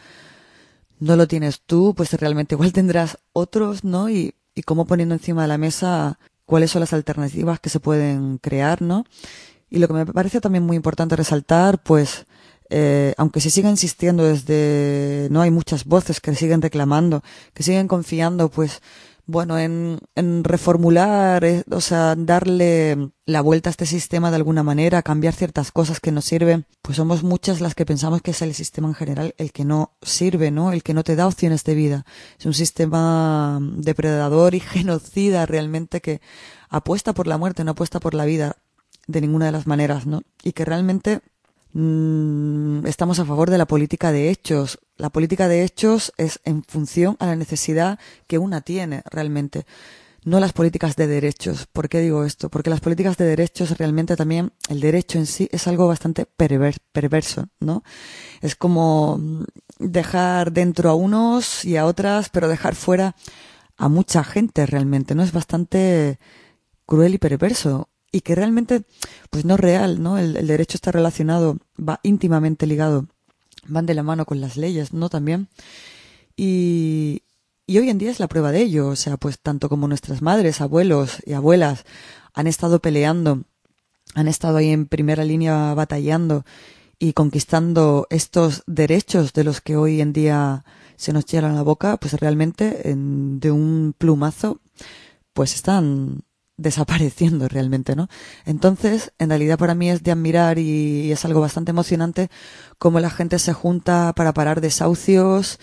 no lo tienes tú, pues realmente igual tendrás otros, ¿no? Y, y cómo poniendo encima de la mesa cuáles son las alternativas que se pueden crear, ¿no? Y lo que me parece también muy importante resaltar, pues, eh, aunque se siga insistiendo desde, no hay muchas voces que siguen reclamando, que siguen confiando, pues, bueno, en, en reformular, eh, o sea, darle la vuelta a este sistema de alguna manera, cambiar ciertas cosas que nos sirven, pues somos muchas las que pensamos que es el sistema en general el que no sirve, ¿no? El que no te da opciones de vida. Es un sistema depredador y genocida realmente que apuesta por la muerte, no apuesta por la vida de ninguna de las maneras, ¿no? Y que realmente mmm, estamos a favor de la política de hechos. La política de hechos es en función a la necesidad que una tiene realmente, no las políticas de derechos. ¿Por qué digo esto? Porque las políticas de derechos realmente también, el derecho en sí es algo bastante perver- perverso, ¿no? Es como dejar dentro a unos y a otras, pero dejar fuera a mucha gente realmente, ¿no? Es bastante cruel y perverso. Y que realmente, pues no es real, ¿no? El, el derecho está relacionado, va íntimamente ligado, van de la mano con las leyes, ¿no? También. Y, y hoy en día es la prueba de ello, o sea, pues tanto como nuestras madres, abuelos y abuelas han estado peleando han estado ahí en primera línea batallando y conquistando estos derechos de los que hoy en día se nos llenan la boca, pues realmente en, de un plumazo pues están desapareciendo realmente, ¿no? Entonces, en realidad para mí es de admirar y, y es algo bastante emocionante cómo la gente se junta para parar desahucios,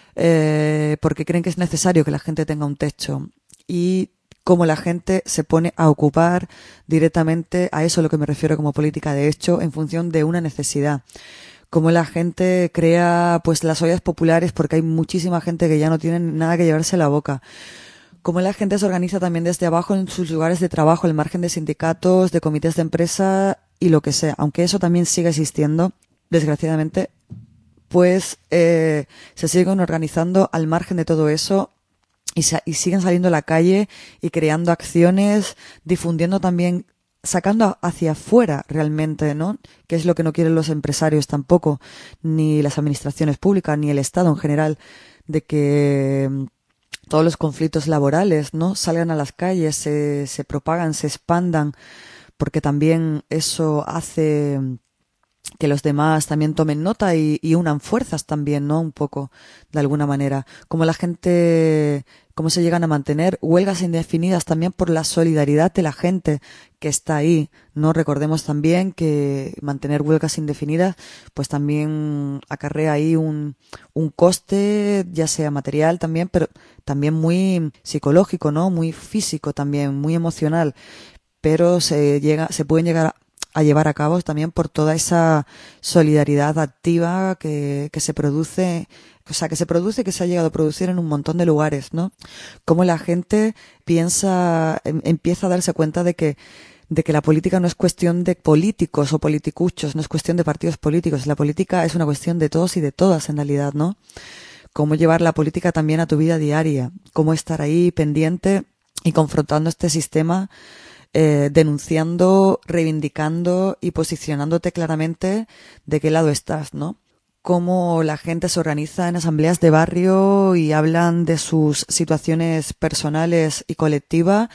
eh, porque creen que es necesario que la gente tenga un techo, y cómo la gente se pone a ocupar directamente, a eso a lo que me refiero como política de hecho, en función de una necesidad. Cómo la gente crea pues las ollas populares porque hay muchísima gente que ya no tiene nada que llevarse a la boca. Cómo la gente se organiza también desde abajo en sus lugares de trabajo, al margen de sindicatos, de comités de empresa y lo que sea. Aunque eso también siga existiendo, desgraciadamente, pues eh, se siguen organizando al margen de todo eso y, sa- y siguen saliendo a la calle y creando acciones, difundiendo también, sacando hacia afuera realmente, ¿no? Que es lo que no quieren los empresarios tampoco, ni las administraciones públicas, ni el Estado en general, de que todos los conflictos laborales, ¿no? Salgan a las calles, se, se propagan, se expandan, porque también eso hace que los demás también tomen nota y, y unan fuerzas también, ¿no? Un poco, de alguna manera. Como la gente, cómo se llegan a mantener huelgas indefinidas también por la solidaridad de la gente que está ahí, ¿no? Recordemos también que mantener huelgas indefinidas, pues también acarrea ahí un, un coste, ya sea material también, pero también muy psicológico, ¿no? Muy físico también, muy emocional. Pero se llega, se pueden llegar a a llevar a cabo también por toda esa solidaridad activa que, que se produce, o sea, que se produce, que se ha llegado a producir en un montón de lugares, ¿no? Cómo la gente piensa, em, empieza a darse cuenta de que, de que la política no es cuestión de políticos o politicuchos, no es cuestión de partidos políticos, la política es una cuestión de todos y de todas en realidad, ¿no? Cómo llevar la política también a tu vida diaria, cómo estar ahí pendiente y confrontando este sistema, Eh, denunciando, reivindicando y posicionándote claramente de qué lado estás, ¿no? Cómo la gente se organiza en asambleas de barrio y hablan de sus situaciones personales y colectivas,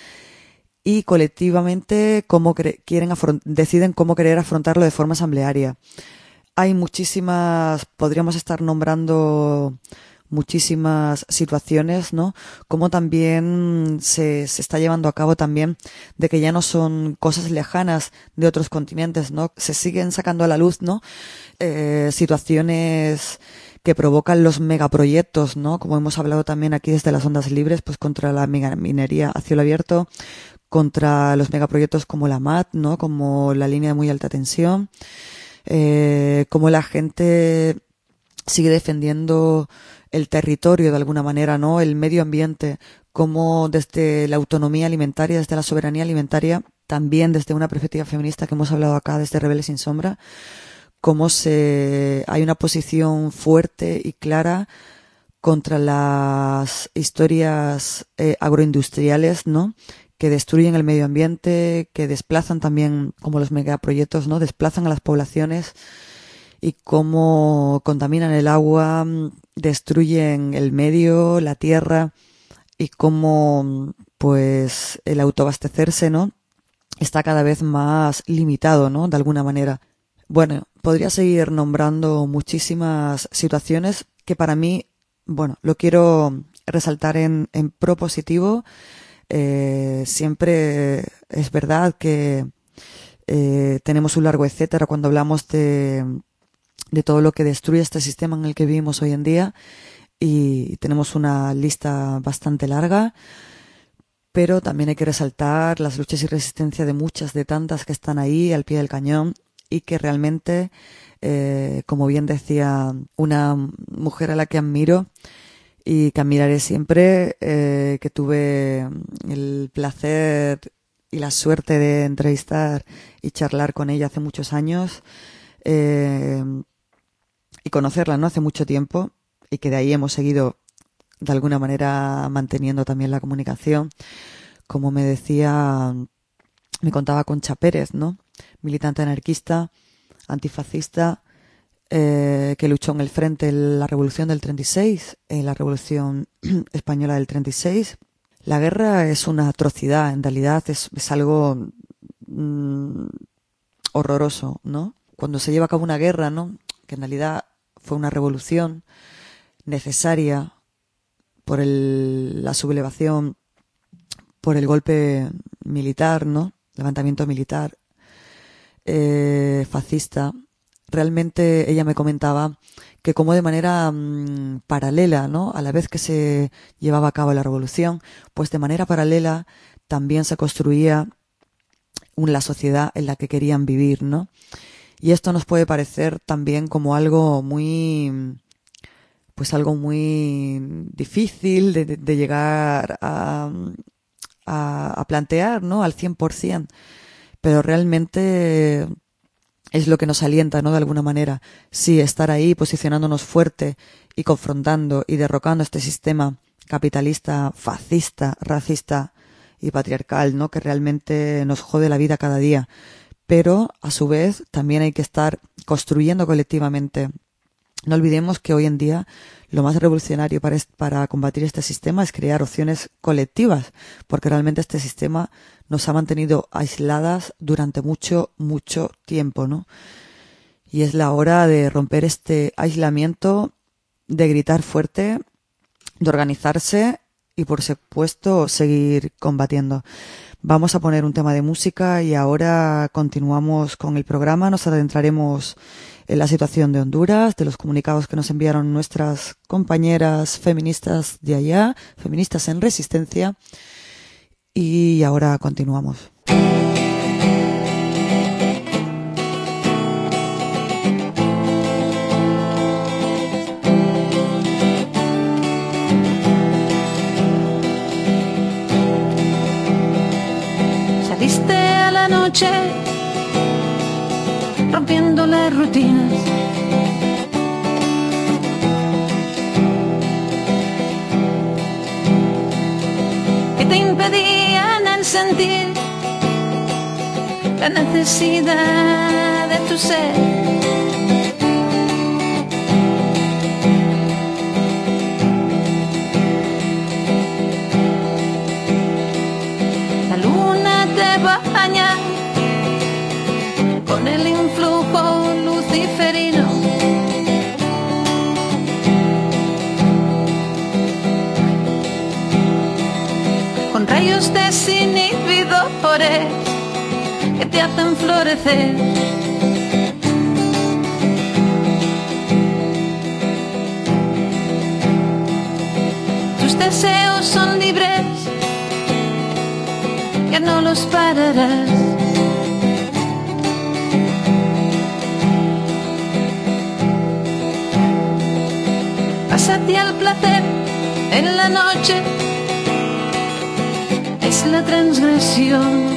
y colectivamente cómo cre- quieren afron- deciden cómo querer afrontarlo de forma asamblearia. Hay muchísimas, podríamos estar nombrando muchísimas situaciones, ¿no? Como también se, se está llevando a cabo también de que ya no son cosas lejanas de otros continentes, ¿no? Se siguen sacando a la luz, ¿no? Eh, situaciones que provocan los megaproyectos, ¿no? Como hemos hablado también aquí desde las ondas libres, pues contra la megaminería a cielo abierto, contra los megaproyectos como la M A T, ¿no? Como la línea de muy alta tensión, eh, como la gente sigue defendiendo el territorio de alguna manera, ¿no? El medio ambiente, como desde la autonomía alimentaria, desde la soberanía alimentaria, también desde una perspectiva feminista que hemos hablado acá desde Rebeldes sin Sombra, cómo se, hay una posición fuerte y clara contra las historias eh, agroindustriales, ¿no? Que destruyen el medio ambiente, que desplazan también, como los megaproyectos, ¿no? Desplazan a las poblaciones y cómo contaminan el agua, destruyen el medio, la tierra, y cómo pues el autoabastecerse, ¿no? Está cada vez más limitado, ¿no? De alguna manera. Bueno, podría seguir nombrando muchísimas situaciones que para mí, bueno, lo quiero resaltar en, en propositivo. Eh, siempre es verdad que eh, tenemos un largo etcétera cuando hablamos de de todo lo que destruye este sistema en el que vivimos hoy en día, y tenemos una lista bastante larga, pero también hay que resaltar las luchas y resistencia de muchas, de tantas que están ahí al pie del cañón y que realmente, eh, como bien decía una mujer a la que admiro y que admiraré siempre, eh, que tuve el placer y la suerte de entrevistar y charlar con ella hace muchos años, eh, y conocerla, ¿no? Hace mucho tiempo, y que de ahí hemos seguido de alguna manera manteniendo también la comunicación. Como me decía, me contaba Concha Pérez, ¿no? Militante anarquista, antifascista, eh, que luchó en el frente en la Revolución del treinta y seis, en la Revolución Española del treinta y seis. La guerra es una atrocidad, en realidad es, es algo mmm, horroroso, ¿no? Cuando se lleva a cabo una guerra, ¿no? Que en realidad fue una revolución necesaria por el, la sublevación, por el golpe militar, ¿no? Levantamiento militar, eh, fascista. Realmente ella me comentaba que como de manera mmm, paralela, ¿no? A la vez que se llevaba a cabo la revolución, pues de manera paralela también se construía un, la sociedad en la que querían vivir, ¿no? Y esto nos puede parecer también como algo muy, pues algo muy difícil de, de, de llegar a, a, a plantear, ¿no? Al cien por ciento. Pero realmente es lo que nos alienta, ¿no? De alguna manera. Sí, estar ahí posicionándonos fuerte y confrontando y derrocando este sistema capitalista, fascista, racista y patriarcal, ¿no? Que realmente nos jode la vida cada día. Pero, a su vez, también hay que estar construyendo colectivamente. No olvidemos que hoy en día lo más revolucionario para, para combatir este sistema es crear opciones colectivas, porque realmente este sistema nos ha mantenido aisladas durante mucho, mucho tiempo, ¿no? Y es la hora de romper este aislamiento, de gritar fuerte, de organizarse y, por supuesto, seguir combatiendo. Vamos a poner un tema de música y ahora continuamos con el programa. Nos adentraremos en la situación de Honduras, de los comunicados que nos enviaron nuestras compañeras feministas de allá, feministas en resistencia. Y ahora continuamos. Saliste a la noche rompiendo las rutinas, que te impedían el sentir la necesidad de tu ser. Baña con el influjo luciferino, con rayos desinhibidores que te hacen florecer. Tus deseos son libres, ya no los pararás. Pásate al placer en la noche, es la transgresión.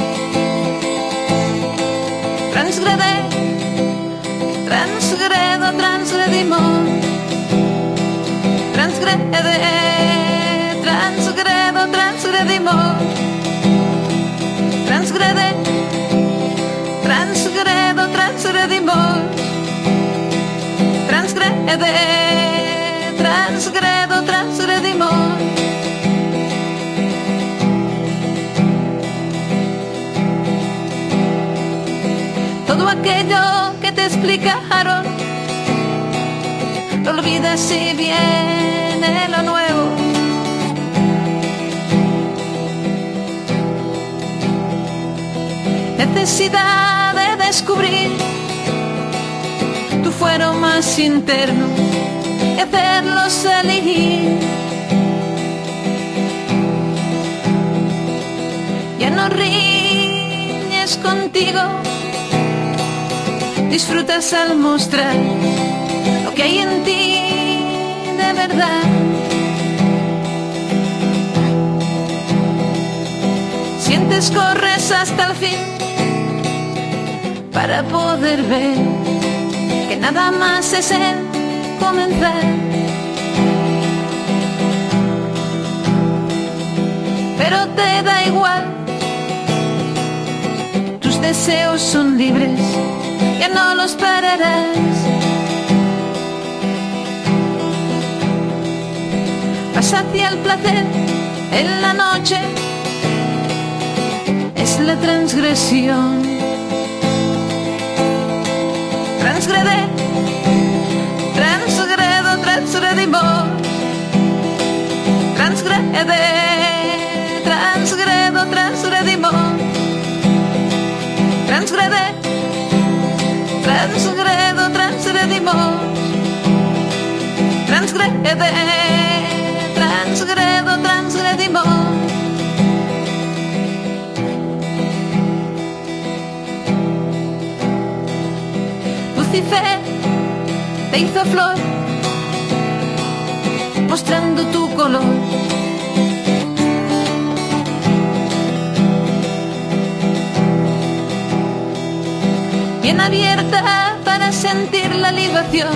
Transgrede, transgredo, transgredimos. Transgrede, transgredo, transgredimos. Transgrede, transgredo, transgredimos. Transgrede, transgredo, transgredimos. Todo aquello que te explicaron lo olvidas si viene lo nuevo. Necesidad de descubrir tu fuero más interno y hacerlos elegir. Ya no riñes contigo, disfrutas al mostrar lo que hay en ti de verdad. Sientes, corres hasta el fin para poder ver que nada más es el comenzar. Pero te da igual, tus deseos son libres, ya no los pararás. Vas hacia el placer en la noche, es la transgresión. Transgrede, transgredo, transgredimos. Transgrede, transgredo, transgredimos. Transgrede, transgredo, transgredimos. Transgrede, transgredo, transgredimos. Lucifer te hizo flor, mostrando tu color. Bien abierta para sentir la libación,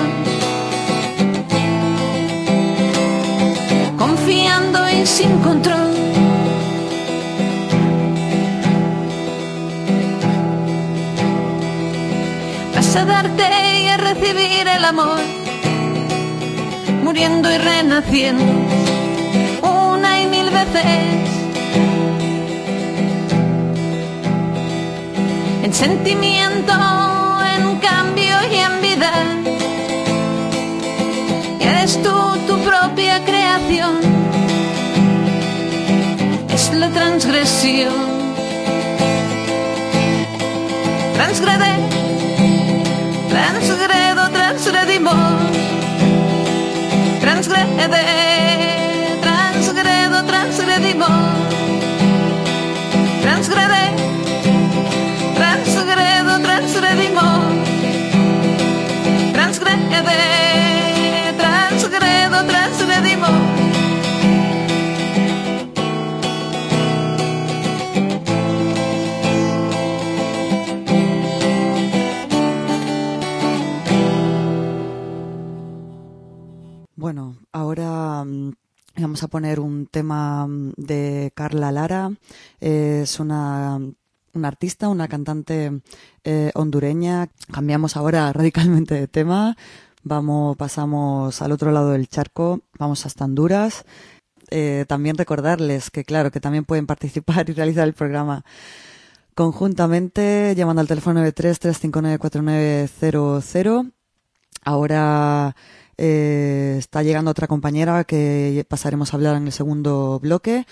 confiando y sin control. Vas a darte y a recibir el amor, muriendo y renaciendo una y mil veces, en sentimiento, en cambio y en vida. Y eres tú tu propia creación, es la transgresión. Transgrede, transgredo, transgredimos. Transgrede, transgredo, transgredimos. Transgrede, transgredo, transgredimos. Transgrede, transgredo, transgredimos. Bueno, ahora mm, vamos a poner un tema de Carla Lara. Eh, es una, una artista, una cantante eh, hondureña. Cambiamos ahora radicalmente de tema. Vamos, pasamos al otro lado del charco. Vamos hasta Honduras. Eh, también recordarles que, claro, que también pueden participar y realizar el programa conjuntamente llamando al teléfono nueve tres, tres cinco nueve, cuatro nueve cero cero. Ahora Eh, está llegando otra compañera que pasaremos a hablar en el segundo bloque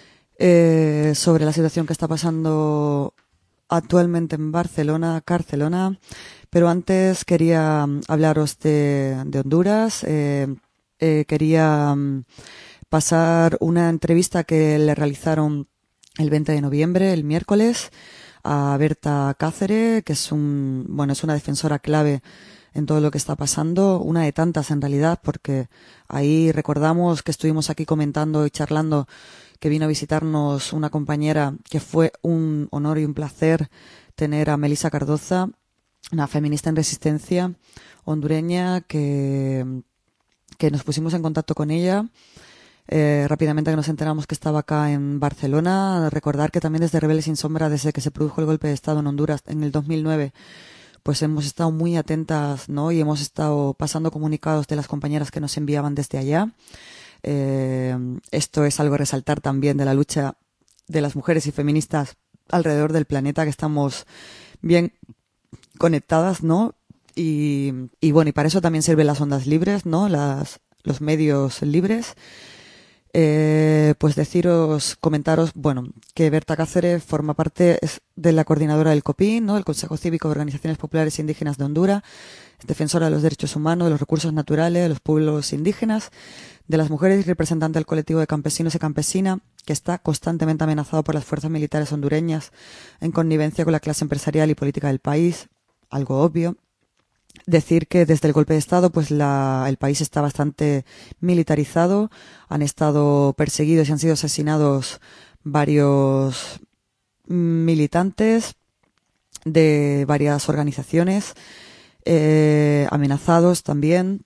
eh, sobre la situación que está pasando actualmente en Barcelona, Carcelona. Pero antes quería hablaros de, de Honduras. Eh, eh, quería um, pasar una entrevista que le realizaron el veinte de noviembre, el miércoles, a Berta Cáceres, que es un, bueno, es una defensora clave en todo lo que está pasando, una de tantas en realidad, porque ahí recordamos que estuvimos aquí comentando y charlando que vino a visitarnos una compañera que fue un honor y un placer tener a Melissa Cardoza, una feminista en resistencia hondureña que, que nos pusimos en contacto con ella. Eh, rápidamente que nos enteramos que estaba acá en Barcelona. Recordar que también desde Rebeldes sin Sombra, desde que se produjo el golpe de Estado en Honduras en el dos mil nueve, pues hemos estado muy atentas, ¿no? Y hemos estado pasando comunicados de las compañeras que nos enviaban desde allá. Eh, esto es algo a resaltar también de la lucha de las mujeres y feministas alrededor del planeta, que estamos bien conectadas, ¿no? Y, y bueno, y para eso también sirven las ondas libres, ¿no? Las, los medios libres. Eh, pues deciros, comentaros, bueno, que Berta Cáceres forma parte de la coordinadora del COPIN, ¿no? El Consejo Cívico de Organizaciones Populares e Indígenas de Honduras, es defensora de los derechos humanos, de los recursos naturales, de los pueblos indígenas, de las mujeres y representante del colectivo de campesinos y campesinas, que está constantemente amenazado por las fuerzas militares hondureñas en connivencia con la clase empresarial y política del país, algo obvio. Decir que desde el golpe de Estado, pues la, el país está bastante militarizado, han estado perseguidos y han sido asesinados varios militantes de varias organizaciones, eh, amenazados también,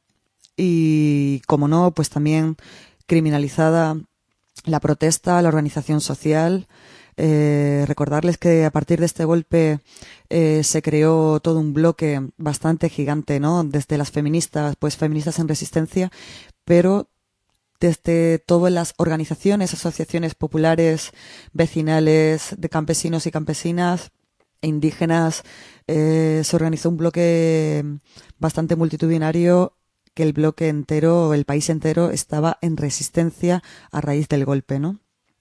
y como no, pues también criminalizada la protesta, la organización social. Eh, recordarles que a partir de este golpe eh, se creó todo un bloque bastante gigante, ¿no? Desde las feministas, pues feministas en resistencia, pero desde todas las organizaciones, asociaciones populares, vecinales, de campesinos y campesinas, e indígenas, eh, se organizó un bloque bastante multitudinario, que el bloque entero, el país entero, estaba en resistencia a raíz del golpe, ¿no?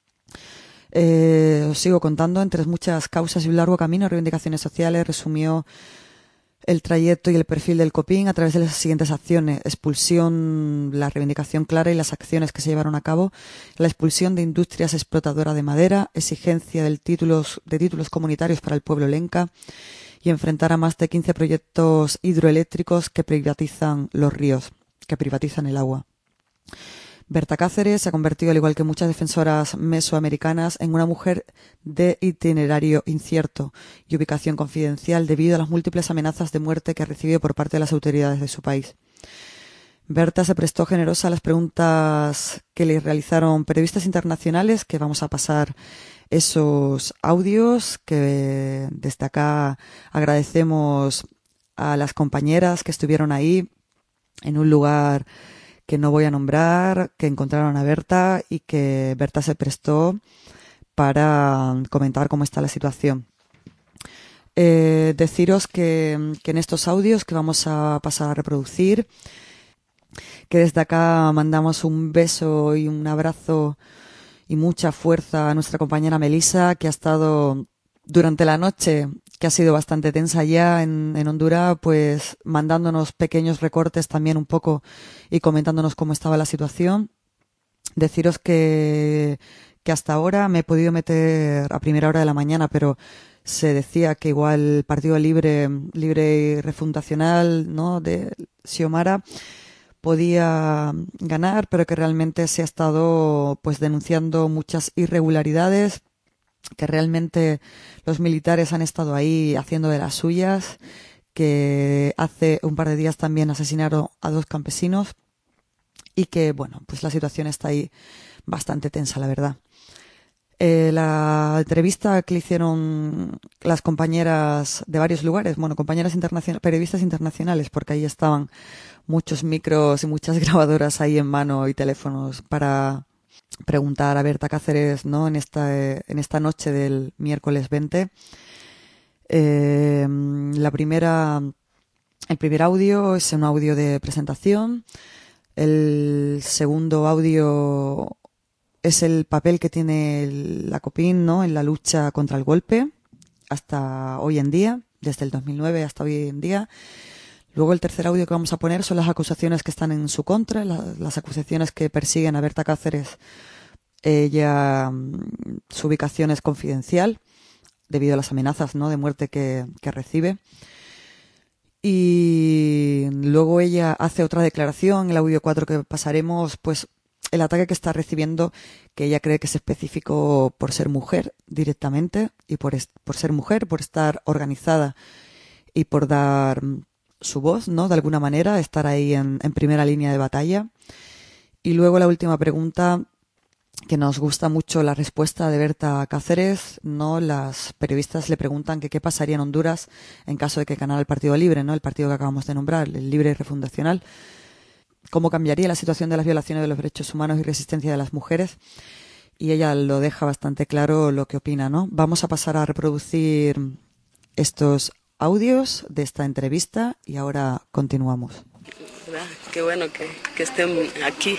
Eh, os sigo contando. Entre muchas causas y un largo camino de reivindicaciones sociales, resumió el trayecto y el perfil del COPIN a través de las siguientes acciones: expulsión, la reivindicación clara y las acciones que se llevaron a cabo, la expulsión de industrias explotadoras de madera, exigencia del títulos, de títulos comunitarios para el pueblo lenca y enfrentar a más de quince proyectos hidroeléctricos que privatizan los ríos, que privatizan el agua. Berta Cáceres se ha convertido, al igual que muchas defensoras mesoamericanas, en una mujer de itinerario incierto y ubicación confidencial debido a las múltiples amenazas de muerte que ha recibido por parte de las autoridades de su país. Berta se prestó generosa a las preguntas que le realizaron periodistas internacionales, que vamos a pasar esos audios, que desde acá agradecemos a las compañeras que estuvieron ahí en un lugar que no voy a nombrar, que encontraron a Berta y que Berta se prestó para comentar cómo está la situación. Eh, deciros que, que en estos audios que vamos a pasar a reproducir, que desde acá mandamos un beso y un abrazo y mucha fuerza a nuestra compañera Melissa, que ha estado durante la noche, que ha sido bastante tensa ya en, en Honduras, pues mandándonos pequeños recortes también un poco y comentándonos cómo estaba la situación. Deciros que, que hasta ahora me he podido meter a primera hora de la mañana, pero se decía que igual el Partido Libre, Libre y Refundacional, ¿no?, de Xiomara podía ganar, pero que realmente se ha estado pues denunciando muchas irregularidades, que realmente los militares han estado ahí haciendo de las suyas, que hace un par de días también asesinaron a dos campesinos y que, bueno, pues la situación está ahí bastante tensa, la verdad. Eh, la entrevista que le hicieron las compañeras de varios lugares, bueno, compañeras internacionales, periodistas internacionales, porque ahí estaban muchos micros y muchas grabadoras ahí en mano y teléfonos para preguntar a Berta Cáceres, ¿no?, en esta, en esta noche del miércoles veinte. Eh, la primera, el primer audio es un audio de presentación. El segundo audio es el papel que tiene la COPIN, ¿no?, en la lucha contra el golpe hasta hoy en día, desde el dos mil nueve hasta hoy en día. Luego el tercer audio que vamos a poner son las acusaciones que están en su contra, la, las acusaciones que persiguen a Berta Cáceres. Ella, su ubicación es confidencial debido a las amenazas, ¿no?, de muerte que, que recibe. Y luego ella hace otra declaración, el audio cuatro que pasaremos, pues el ataque que está recibiendo, que ella cree que es específico por ser mujer directamente y por, por ser mujer, por estar organizada y por dar su voz, ¿no?, de alguna manera, estar ahí en, en primera línea de batalla. Y luego la última pregunta, que nos gusta mucho la respuesta de Berta Cáceres, ¿no? Las periodistas le preguntan que qué pasaría en Honduras en caso de que ganara el Partido Libre, ¿no?, el partido que acabamos de nombrar, el Libre y Refundacional. ¿Cómo cambiaría la situación de las violaciones de los derechos humanos y resistencia de las mujeres? Y ella lo deja bastante claro lo que opina, ¿no? Vamos a pasar a reproducir estos audios de esta entrevista y ahora continuamos. Qué bueno que, que estén aquí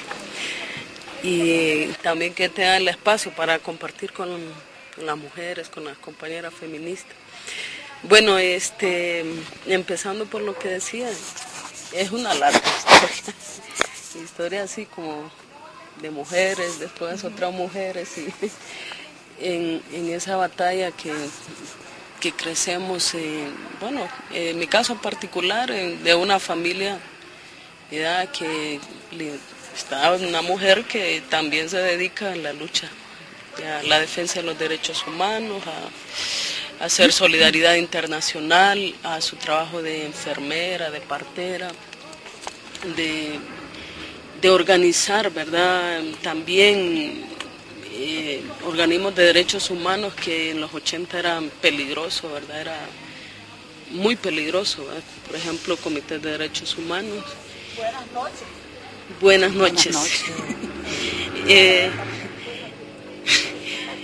y también que tengan el espacio para compartir con, con las mujeres, con las compañeras feministas. Bueno, este, empezando por lo que decía, es una larga historia, historia así como de mujeres, después otras mujeres, y en, en esa batalla que, que crecemos, en, bueno, en mi caso particular, en, de una familia, ¿verdad?, que está una mujer que también se dedica a la lucha, a la defensa de los derechos humanos, a, a hacer solidaridad internacional, a su trabajo de enfermera, de partera, de, de organizar, ¿verdad?, también eh, organismos de derechos humanos que en los ochenta eran peligrosos, ¿verdad?, era muy peligroso, ¿verdad? Por ejemplo, Comité de Derechos Humanos. Buenas noches. Buenas noches. Buenas noches. eh,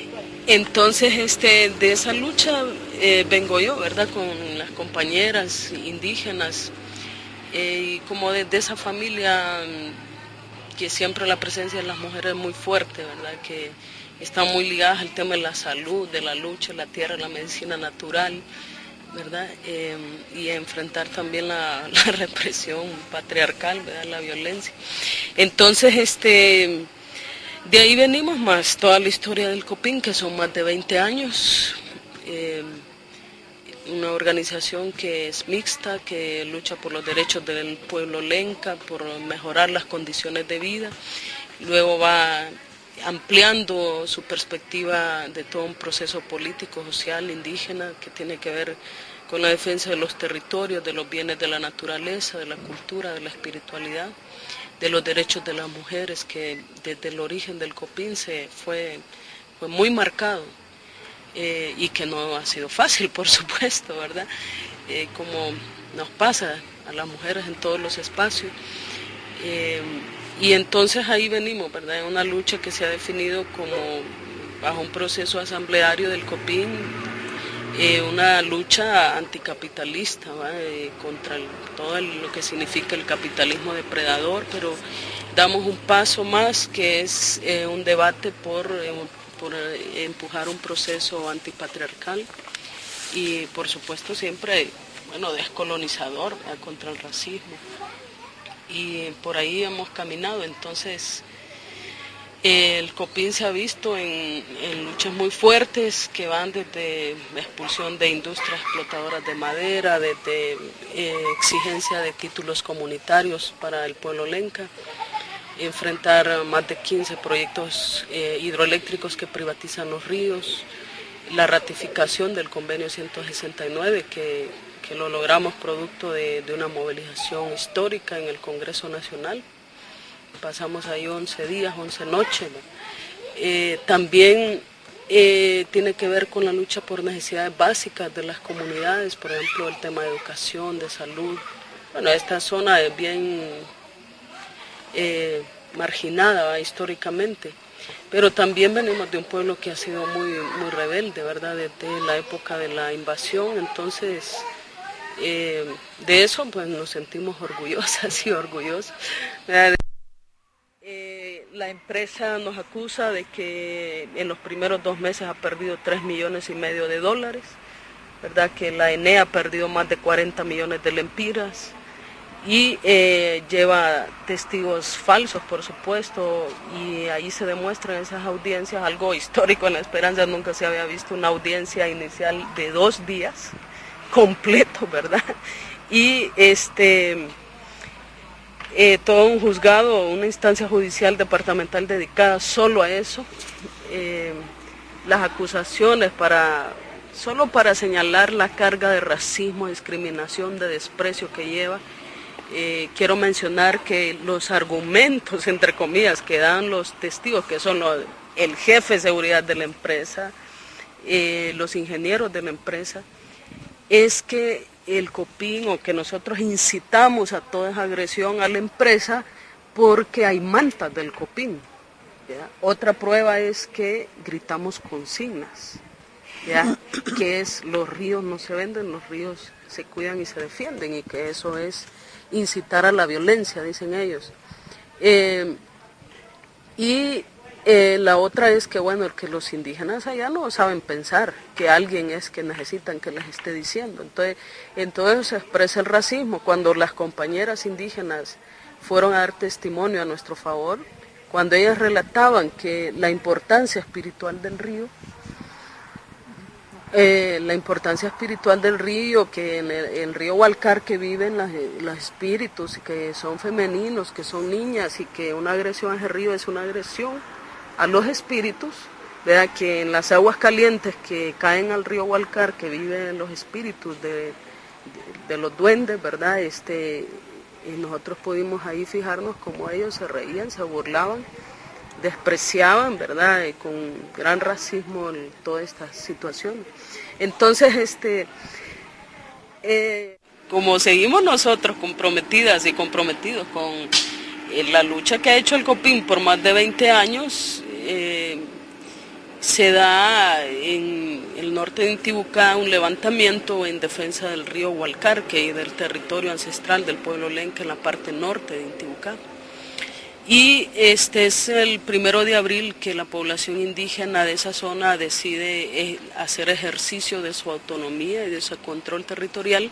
Entonces, este, de esa lucha eh, vengo yo, ¿verdad?, con las compañeras indígenas, eh, y como de, de esa familia que siempre la presencia de las mujeres es muy fuerte, ¿verdad?, que están muy ligadas al tema de la salud, de la lucha, la tierra, la medicina natural, ¿verdad?, eh, y enfrentar también la, la represión patriarcal, ¿verdad?, la violencia. Entonces, este... de ahí venimos, más toda la historia del Copín, que son más de veinte años, eh, una organización que es mixta, que lucha por los derechos del pueblo lenca, por mejorar las condiciones de vida, luego va ampliando su perspectiva de todo un proceso político, social, indígena, que tiene que ver con la defensa de los territorios, de los bienes de la naturaleza, de la cultura, de la espiritualidad, de los derechos de las mujeres, que desde el origen del Copín se fue, fue muy marcado, eh, y que no ha sido fácil, por supuesto, ¿verdad? Eh, como nos pasa a las mujeres en todos los espacios. Eh, y entonces ahí venimos, ¿verdad? En una lucha que se ha definido como bajo un proceso asambleario del Copín, Eh, una lucha anticapitalista, eh, contra el, todo el, lo que significa el capitalismo depredador, pero damos un paso más, que es eh, un debate por, eh, por eh, empujar un proceso antipatriarcal y por supuesto siempre, bueno, descolonizador, ¿verdad?, contra el racismo, y por ahí hemos caminado. Entonces el Copín se ha visto en, en luchas muy fuertes que van desde la expulsión de industrias explotadoras de madera, desde eh, exigencia de títulos comunitarios para el pueblo lenca, enfrentar más de quince proyectos eh, hidroeléctricos que privatizan los ríos, la ratificación del convenio ciento sesenta y nueve que, que lo logramos producto de, de una movilización histórica en el Congreso Nacional. Pasamos ahí once días, once noches. Eh, también eh, tiene que ver con la lucha por necesidades básicas de las comunidades, por ejemplo, el tema de educación, de salud. Bueno, esta zona es bien eh, marginada, ¿va?, históricamente, pero también venimos de un pueblo que ha sido muy, muy rebelde, ¿verdad?, desde la época de la invasión. Entonces, eh, de eso pues nos sentimos orgullosas y orgullosos, ¿verdad? Eh, la empresa nos acusa de que en los primeros dos meses ha perdido tres millones y medio de dólares, ¿verdad?, que la E N E ha perdido más de cuarenta millones de lempiras y eh, lleva testigos falsos, por supuesto, y ahí se demuestra en esas audiencias algo histórico. En La Esperanza nunca se había visto una audiencia inicial de dos días completo, ¿verdad? Y este... Eh, todo un juzgado, una instancia judicial departamental dedicada solo a eso, eh, las acusaciones para, solo para señalar la carga de racismo, discriminación, de desprecio que lleva. Eh, quiero mencionar que los argumentos, entre comillas, que dan los testigos, que son los, el jefe de seguridad de la empresa, eh, los ingenieros de la empresa, es que el Copín, o que nosotros incitamos a toda esa agresión a la empresa porque hay mantas del Copín, ¿ya? Otra prueba es que gritamos consignas, ¿ya?, que es los ríos no se venden, los ríos se cuidan y se defienden, y que eso es incitar a la violencia, dicen ellos. Eh, y Eh, la otra es que, bueno, que los indígenas allá no saben pensar que alguien es que necesitan que les esté diciendo. Entonces, en todo eso se expresa el racismo. Cuando las compañeras indígenas fueron a dar testimonio a nuestro favor, cuando ellas relataban que la importancia espiritual del río, eh, la importancia espiritual del río, que en el, el río Hualcar que viven las, los espíritus, que son femeninos, que son niñas, y que una agresión a ese río es una agresión a los espíritus, ¿verdad?, que en las aguas calientes que caen al río Hualcar, que viven los espíritus de, de, de los duendes, ¿verdad?, este, y nosotros pudimos ahí fijarnos cómo ellos se reían, se burlaban, despreciaban, ¿verdad?, y con gran racismo en toda esta situación. Entonces, este, eh, como seguimos nosotros comprometidas y comprometidos con la lucha que ha hecho el Copín por más de veinte años, eh, se da en el norte de Intibucá un levantamiento en defensa del río Hualcarque y del territorio ancestral del pueblo lenca en la parte norte de Intibucá. Y este es el primero de abril que la población indígena de esa zona decide hacer ejercicio de su autonomía y de su control territorial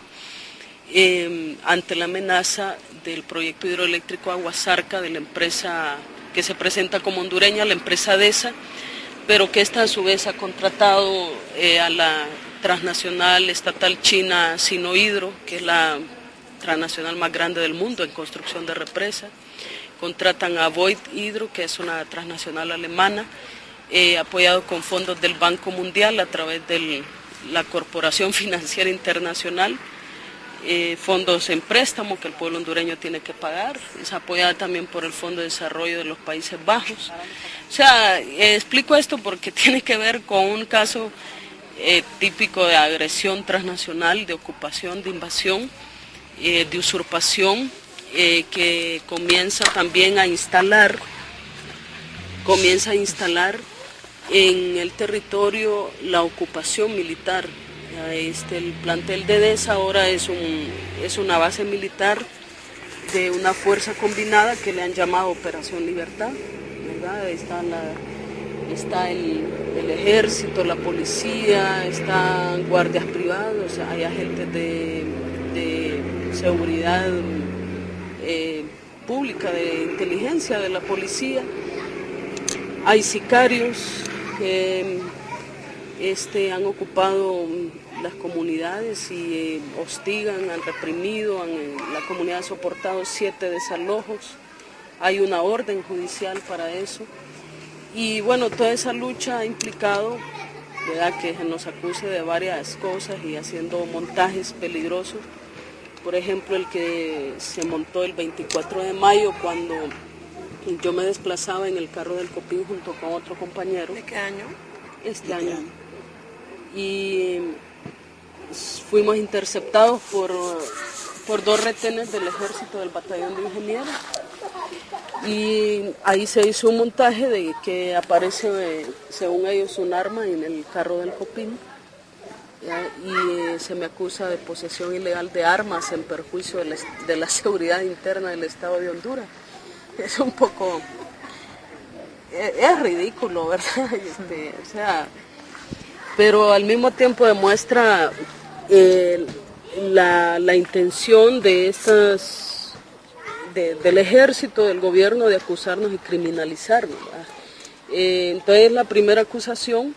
eh, ante la amenaza del proyecto hidroeléctrico Aguasarca de la empresa que se presenta como hondureña, la empresa DESA, pero que esta a su vez ha contratado eh, a la transnacional estatal china Sinohidro, que es la transnacional más grande del mundo en construcción de represas. Contratan a Voith Hydro, que es una transnacional alemana, eh, apoyado con fondos del Banco Mundial a través de la Corporación Financiera Internacional, eh, fondos en préstamo que el pueblo hondureño tiene que pagar, es apoyada también por el Fondo de Desarrollo de los Países Bajos. O sea, eh, explico esto porque tiene que ver con un caso eh, típico de agresión transnacional, de ocupación, de invasión, eh, de usurpación, Eh, que comienza también a instalar, comienza a instalar en el territorio la ocupación militar. Este, el plantel de DESA ahora es, un, es una base militar de una fuerza combinada que le han llamado Operación Libertad, ¿verdad? Está, la, está el, el ejército, la policía, están guardias privados, hay agentes de, de seguridad Eh, pública, de inteligencia de la policía, hay sicarios que este, han ocupado las comunidades y eh, hostigan, han reprimido, han, la comunidad ha soportado siete desalojos, hay una orden judicial para eso, y bueno, toda esa lucha ha implicado, ¿verdad?, que se nos acuse de varias cosas y haciendo montajes peligrosos. Por ejemplo, el que se montó el veinticuatro de mayo cuando yo me desplazaba en el carro del Copín junto con otro compañero. ¿De qué año? Este año. Y fuimos interceptados por, por dos retenes del ejército del batallón de ingenieros. Y ahí se hizo un montaje de que aparece, según ellos, un arma en el carro del Copín. ¿Ya? Y eh, se me acusa de posesión ilegal de armas en perjuicio de la, de la seguridad interna del Estado de Honduras. Es un poco, es, es ridículo, ¿verdad? Este, o sea, pero al mismo tiempo demuestra eh, la, la intención de estas, de, del ejército, del gobierno, de acusarnos y criminalizarnos, ¿verdad? Eh, entonces la primera acusación,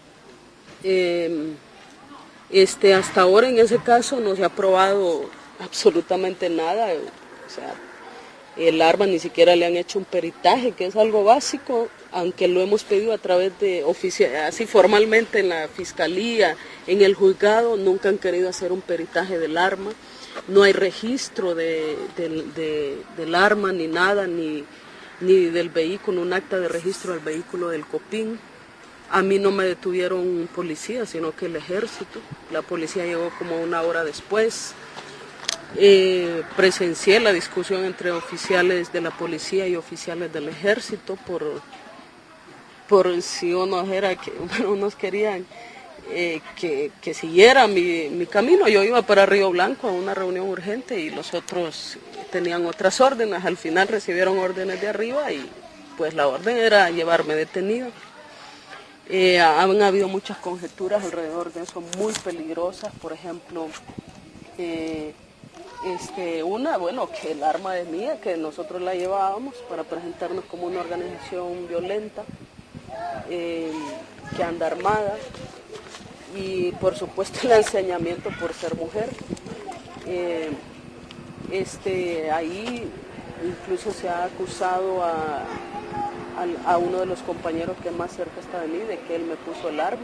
eh, Este, hasta ahora en ese caso no se ha probado absolutamente nada, o sea, el arma ni siquiera le han hecho un peritaje, que es algo básico, aunque lo hemos pedido a través de, así formalmente en la fiscalía, en el juzgado, nunca han querido hacer un peritaje del arma, no hay registro de, de, de, del arma ni nada, ni, ni del vehículo, un acta de registro del vehículo del Copín. A mí no me detuvieron policías, sino que el ejército. La policía llegó como una hora después. Eh, presencié la discusión entre oficiales de la policía y oficiales del ejército por, por si unos, era que, bueno, unos querían eh, que, que siguiera mi, mi camino. Yo iba para Río Blanco a una reunión urgente y los otros tenían otras órdenes. Al final recibieron órdenes de arriba y pues la orden era llevarme detenido. Eh, han habido muchas conjeturas alrededor de eso, muy peligrosas, por ejemplo, eh, este, una, bueno, que el arma es mía, que nosotros la llevábamos para presentarnos como una organización violenta, eh, que anda armada, y por supuesto el enseñamiento por ser mujer. Eh, este, ahí incluso se ha acusado a... a uno de los compañeros que más cerca está de mí, de que él me puso el arma.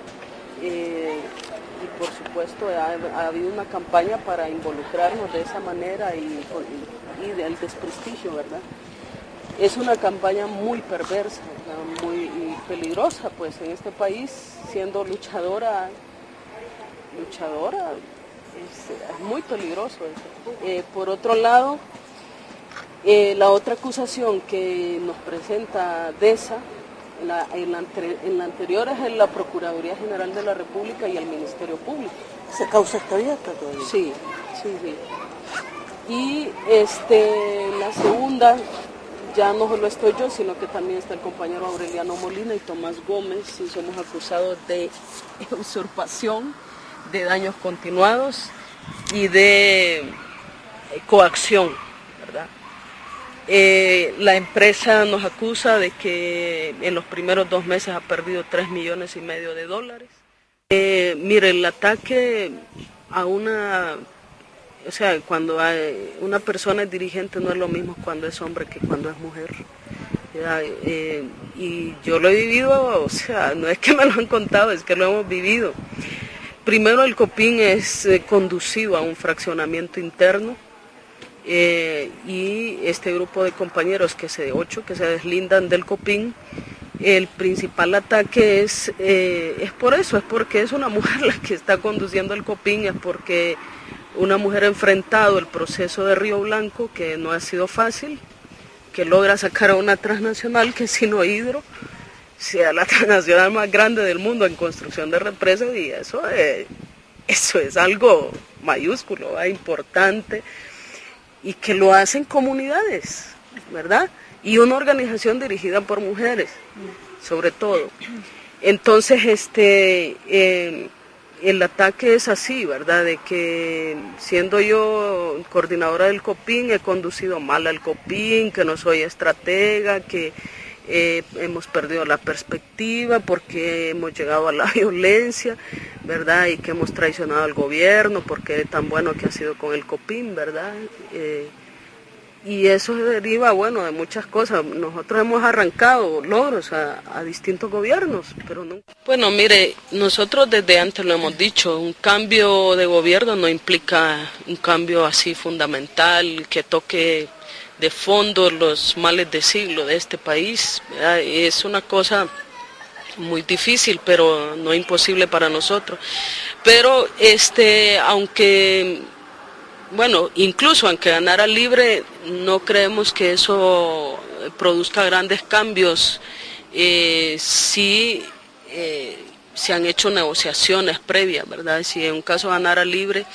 Eh, y por supuesto ha, ha habido una campaña para involucrarnos de esa manera y, y, y del desprestigio, ¿verdad? Es una campaña muy perversa, ¿verdad? Muy y peligrosa, pues en este país, siendo luchadora, luchadora, es, es muy peligroso eso. Eh, por otro lado, Eh, la otra acusación que nos presenta DESA La, en, la, en la anterior es en la Procuraduría General de la República y el Ministerio Público. ¿Esa causa está abierta todavía? Sí, sí, sí. Y este, la segunda, ya no solo estoy yo, sino que también está el compañero Aureliano Molina y Tomás Gómez, y somos acusados de usurpación, de daños continuados y de coacción, ¿verdad? Eh, la empresa nos acusa de que en los primeros dos meses ha perdido tres millones y medio de dólares. Eh, mire, el ataque a una, o sea, cuando hay, una persona es dirigente no es lo mismo cuando es hombre que cuando es mujer. Eh, y yo lo he vivido, o sea, no es que me lo han contado, es que lo hemos vivido. Primero, el COPIN es eh, conducido a un fraccionamiento interno. Eh, y este grupo de compañeros, que se ocho, que se deslindan del COPIN, el principal ataque es, eh, es por eso, es porque es una mujer la que está conduciendo el COPIN, es porque una mujer ha enfrentado el proceso de Río Blanco, que no ha sido fácil, que logra sacar a una transnacional que Sinohidro sea la transnacional más grande del mundo en construcción de represas, y eso es, eso es algo mayúsculo, ¿eh? Importante, y que lo hacen comunidades, ¿verdad? Y una organización dirigida por mujeres, sobre todo. Entonces, este, eh, el ataque es así, ¿verdad? De que siendo yo coordinadora del COPIN, he conducido mal al COPIN, que no soy estratega, que eh, hemos perdido la perspectiva porque hemos llegado a la violencia, ¿verdad? Y que hemos traicionado al gobierno porque tan bueno que ha sido con el COPIN, ¿verdad? Eh, y eso deriva, bueno, de muchas cosas. Nosotros hemos arrancado logros a, a distintos gobiernos, pero no. Bueno, mire, nosotros desde antes lo hemos dicho, un cambio de gobierno no implica un cambio así fundamental que toque de fondo los males de siglo de este país, ¿verdad? Es una cosa muy difícil, pero no imposible para nosotros. Pero este, aunque, bueno, incluso aunque ganara Libre, no creemos que eso produzca grandes cambios. Eh, sí eh, se han hecho negociaciones previas, ¿verdad? Si en un caso ganara Libre,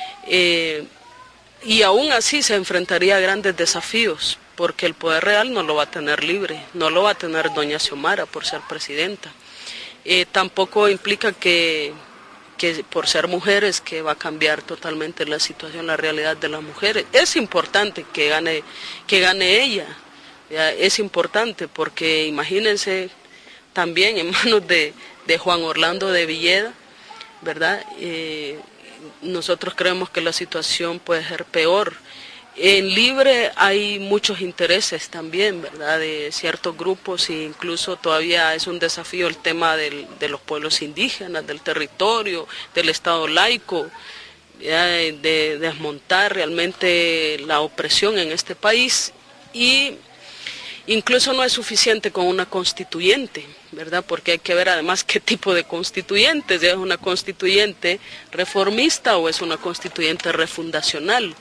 eh, y aún así se enfrentaría a grandes desafíos, porque el poder real no lo va a tener Libre, no lo va a tener doña Xiomara por ser presidenta. Eh, tampoco implica que, que por ser mujeres que va a cambiar totalmente la situación, la realidad de las mujeres. Es importante que gane, que gane ella, ¿ya? Es importante porque imagínense también en manos de, de Juan Orlando de Villeda, ¿verdad? Eh, nosotros creemos que la situación puede ser peor. En Libre hay muchos intereses también, ¿verdad?, de ciertos grupos, e incluso todavía es un desafío el tema del, de los pueblos indígenas, del territorio, del Estado laico, ¿ya?, de desmontar realmente la opresión en este país. Y incluso no es suficiente con una constituyente, ¿verdad?, porque hay que ver además qué tipo de constituyente, si es una constituyente reformista o es una constituyente refundacional.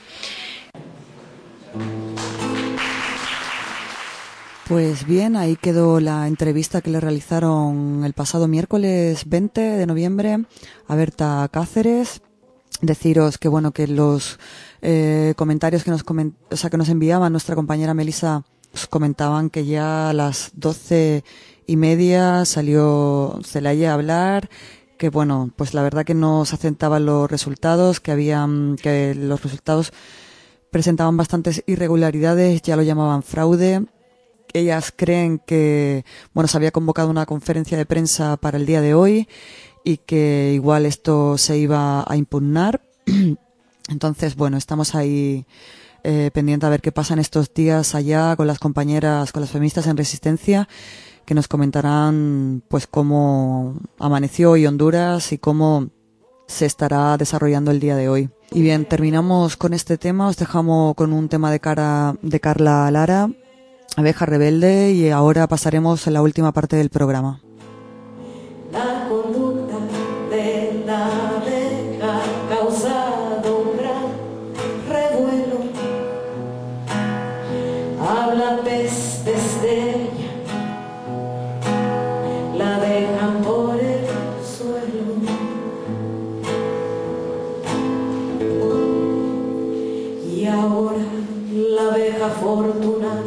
Pues bien, ahí quedó la entrevista que le realizaron el pasado miércoles veinte de noviembre a Berta Cáceres. Deciros que bueno, que los eh, comentarios que nos coment o sea, que nos enviaba nuestra compañera Melissa, pues, comentaban que ya a las doce y media salió Zelaya a hablar, que bueno, pues la verdad que no se aceptaban los resultados, que habían, que los resultados presentaban bastantes irregularidades, ya lo llamaban fraude. Ellas creen que, bueno, se había convocado una conferencia de prensa para el día de hoy y que igual esto se iba a impugnar. Entonces, bueno, estamos ahí eh, pendientes a ver qué pasa en estos días allá con las compañeras, con las feministas en resistencia, que nos comentarán pues cómo amaneció hoy Honduras y cómo se estará desarrollando el día de hoy. Y bien, terminamos con este tema, os dejamos con un tema de, cara, de Carla Lara, Abeja Rebelde, y ahora pasaremos a la última parte del programa. La conducta de la abeja ha causado un gran revuelo. Habla pestes de ella afortunada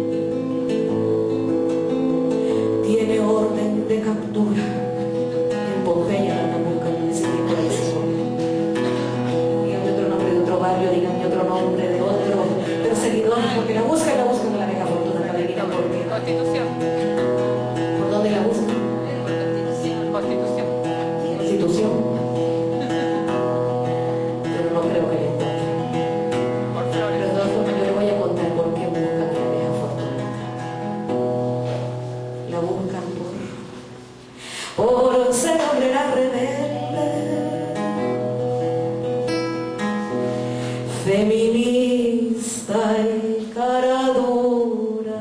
tiene orden de captura. En Pompeya la andan buscando en ese tipo de desorden. Díganme otro nombre de otro barrio, díganme otro nombre de otro perseguidor, porque la busca y la buscan de la vieja fortuna, Carolina, porque Constitución. ¿Por dónde la buscan? Por Constitución. Constitución. Constitución. Pero no creo que le encuentren. Por favor. Pero de todas formas yo le voy a contar por qué buscan a la vieja fortuna. La buscan por, por ser obrera rebelde, feminista y cara dura.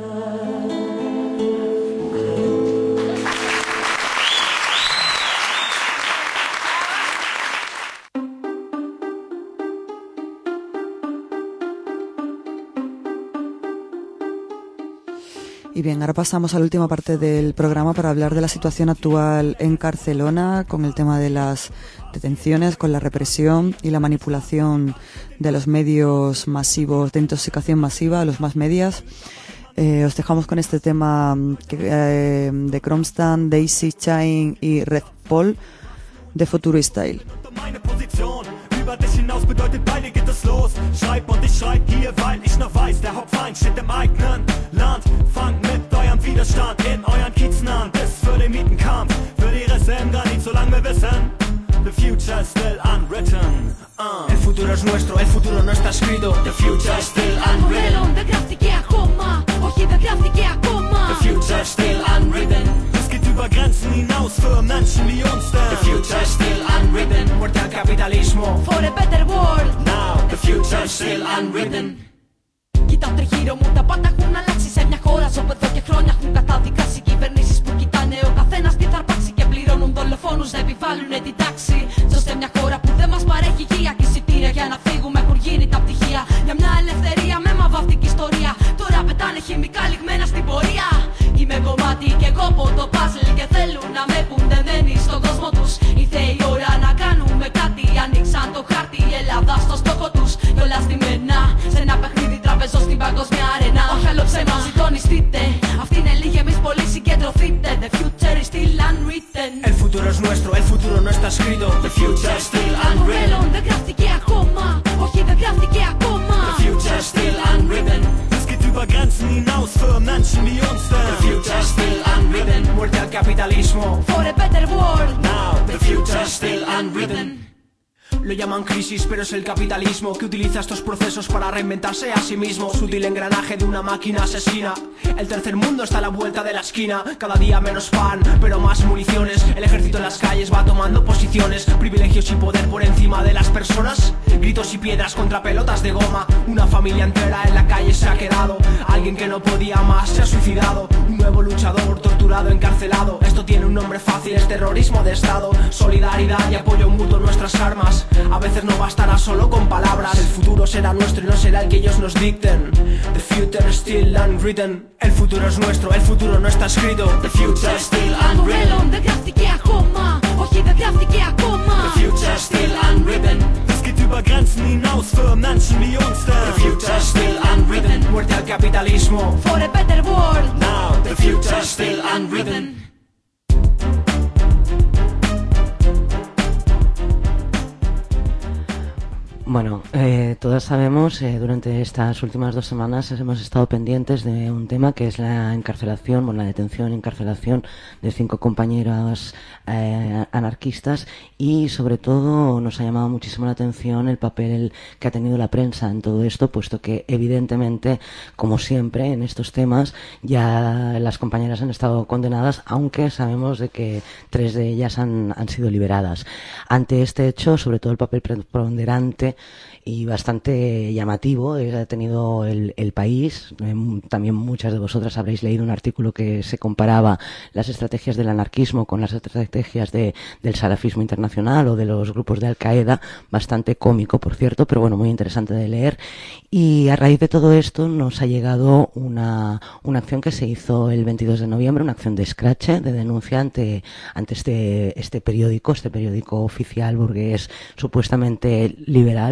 Y bien, ahora pasamos a la última parte del programa para hablar de la situación actual en Barcelona, con el tema de las detenciones, con la represión y la manipulación de los medios masivos de intoxicación masiva, los más medias. Eh, os dejamos con este tema que, eh, de Kromstan, Daisy Chain y Red Paul de Futuro Style. Über dich hinaus bedeutet, bei dir geht es los. Schreib und ich schreib hier, weil ich noch weiß, der Hauptfeind steht im eigenen Land. Fangt mit eurem Widerstand in euren Kiezen an. Bis für den Mietenkampf, für die Reste im Granit, solange wir wissen, the future is still unwritten. Uh. El futuro es nuestro, el futuro no está escrito. The future is still unwritten. Δεν γράφτηκε ακόμα, όχι δεν γράφτηκε ακόμα. The future is still unwritten. Es geht über Grenzen hinaus für Menschen wie uns denn. The future is still unwritten. Muerte al capitalismo. For a better world. Now, the future is still unwritten. Κοίτα τριγύρω μου, τα πάντα έχουν αλλάξει σε μια χώρα. Ζω εδώ και χρόνια έχουν καταδικάσει κυβερνήσεις που κοιτάνε ο καθένας τι θα αρπάξει και πληρώνουν δολοφόνους να επιβάλλουν την τάξη. Ζω σε μια χώρα που δεν μας παρέχει υγεία και εισιτήρια για να φύγουμε έχουν γίνει τα πτυχία. Για μια ελευθερία με μαβαυτική ιστορία. Τώρα πετάνε χημικά λιγμένα στην πορεία. Είμαι κομμάτι κι εγώ από το puzzle και θέλουν να με πουν δεμένοι στον κόσμο τους. Ήρθε η ώρα να κάνουμε κάτι. Ανοίξαν το χάρτη, η Ελλάδα στο στόχο τους. Κι όλα στημένα σε ένα παιχνίδι τραπεζό στην παγκόσμια αρένα. Όχι άλλο ψέμα, συντονιστείτε. Αυτή είναι λίγη, εμείς πολύ συγκεντρωθείτε. The future is still unwritten. El futuro es nuestro, el futuro no está escrito. The future is still unwritten. Δεν γράφτηκε ακόμα, όχι δεν γράφτηκε ακόμα. The future is still unwritten. Es geht über Grenzen hinaus für Menschen wie uns denn. The future is still unwritten. Muerte al capitalismo. For a better world. Now, the future is still unwritten. Lo llaman crisis, pero es el capitalismo que utiliza estos procesos para reinventarse a sí mismo. Sutil engranaje de una máquina asesina. El tercer mundo está a la vuelta de la esquina. Cada día menos pan, pero más municiones. El ejército en las calles va tomando posiciones. Privilegios y poder por encima de las personas. Gritos y piedras contra pelotas de goma. Una familia entera en la calle se ha quedado. Alguien que no podía más se ha suicidado. Un nuevo luchador torturado, encarcelado. Esto tiene un nombre fácil, es terrorismo de estado. Solidaridad y apoyo mutuo, nuestras armas. A veces no bastará solo con palabras. El futuro será nuestro y no será el que ellos nos dicten. The future is still unwritten. El futuro es nuestro, el futuro no está escrito. The future is still unwritten. Δεν γράφτηκε ακόμα, όχι δεν γράφτηκε ακόμα. The future is still unwritten. Es geht über Grenzen hinaus für Menschen wie uns denn. The future is still unwritten. Muerte al capitalismo. For a better world. Now, the future is still unwritten. Bueno, eh, todas sabemos, eh, durante estas últimas dos semanas hemos estado pendientes de un tema que es la encarcelación, bueno, la detención y encarcelación de cinco compañeras eh, anarquistas, y sobre todo nos ha llamado muchísimo la atención el papel que ha tenido la prensa en todo esto, puesto que evidentemente, como siempre en estos temas, ya las compañeras han estado condenadas, aunque sabemos de que tres de ellas han, han sido liberadas. Ante este hecho, sobre todo el papel preponderante y bastante llamativo ha tenido el, el País. También muchas de vosotras habréis leído un artículo que se comparaba las estrategias del anarquismo con las estrategias de, del salafismo internacional o de los grupos de Al-Qaeda, bastante cómico, por cierto, pero bueno, muy interesante de leer. Y a raíz de todo esto nos ha llegado una, una acción que se hizo el veintidós de noviembre, una acción de escrache, de denuncia ante, ante este, este periódico, este periódico oficial burgués supuestamente liberal,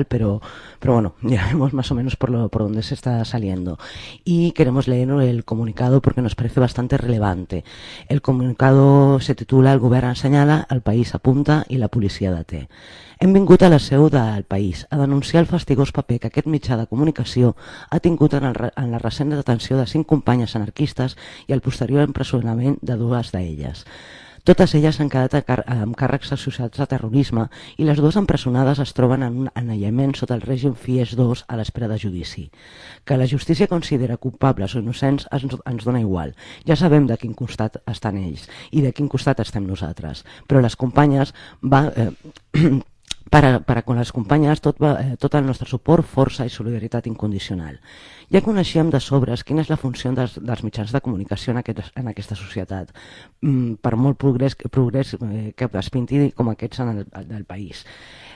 tal, pero, pero bueno, ya vemos más o menos por, lo, por dónde se está saliendo. Y queremos leer el comunicado porque nos parece bastante relevante. El comunicado se titula El govern assenyala, el país apunta i la policia deté. Hem vingut a la seu del País a denunciar el fastigós paper que aquest mitjà de comunicació ha tingut en, el, en la recent detenció de cinc companyes anarquistes i el posterior empresonament de dues d'elles. Totes elles han quedat amb càrrecs associats a terrorisme i les dues empresonades es troben en un anellament sota el règim FIES dos a l'espera de judici. Que la justícia considera culpables o innocents ens, ens dona igual. Ja sabem de quin costat estan ells i de quin costat estem nosaltres. Però les companyes va... Eh, Para, para con les companyes tot, va, eh, tot el nostre suport, força i solidaritat incondicional. Ja coneixíem de sobres quina és la funció dels, dels mitjans de comunicació en, aquest, en aquesta societat, mm, per molt progrés, progrés eh, que es pinti com aquests en el, del país.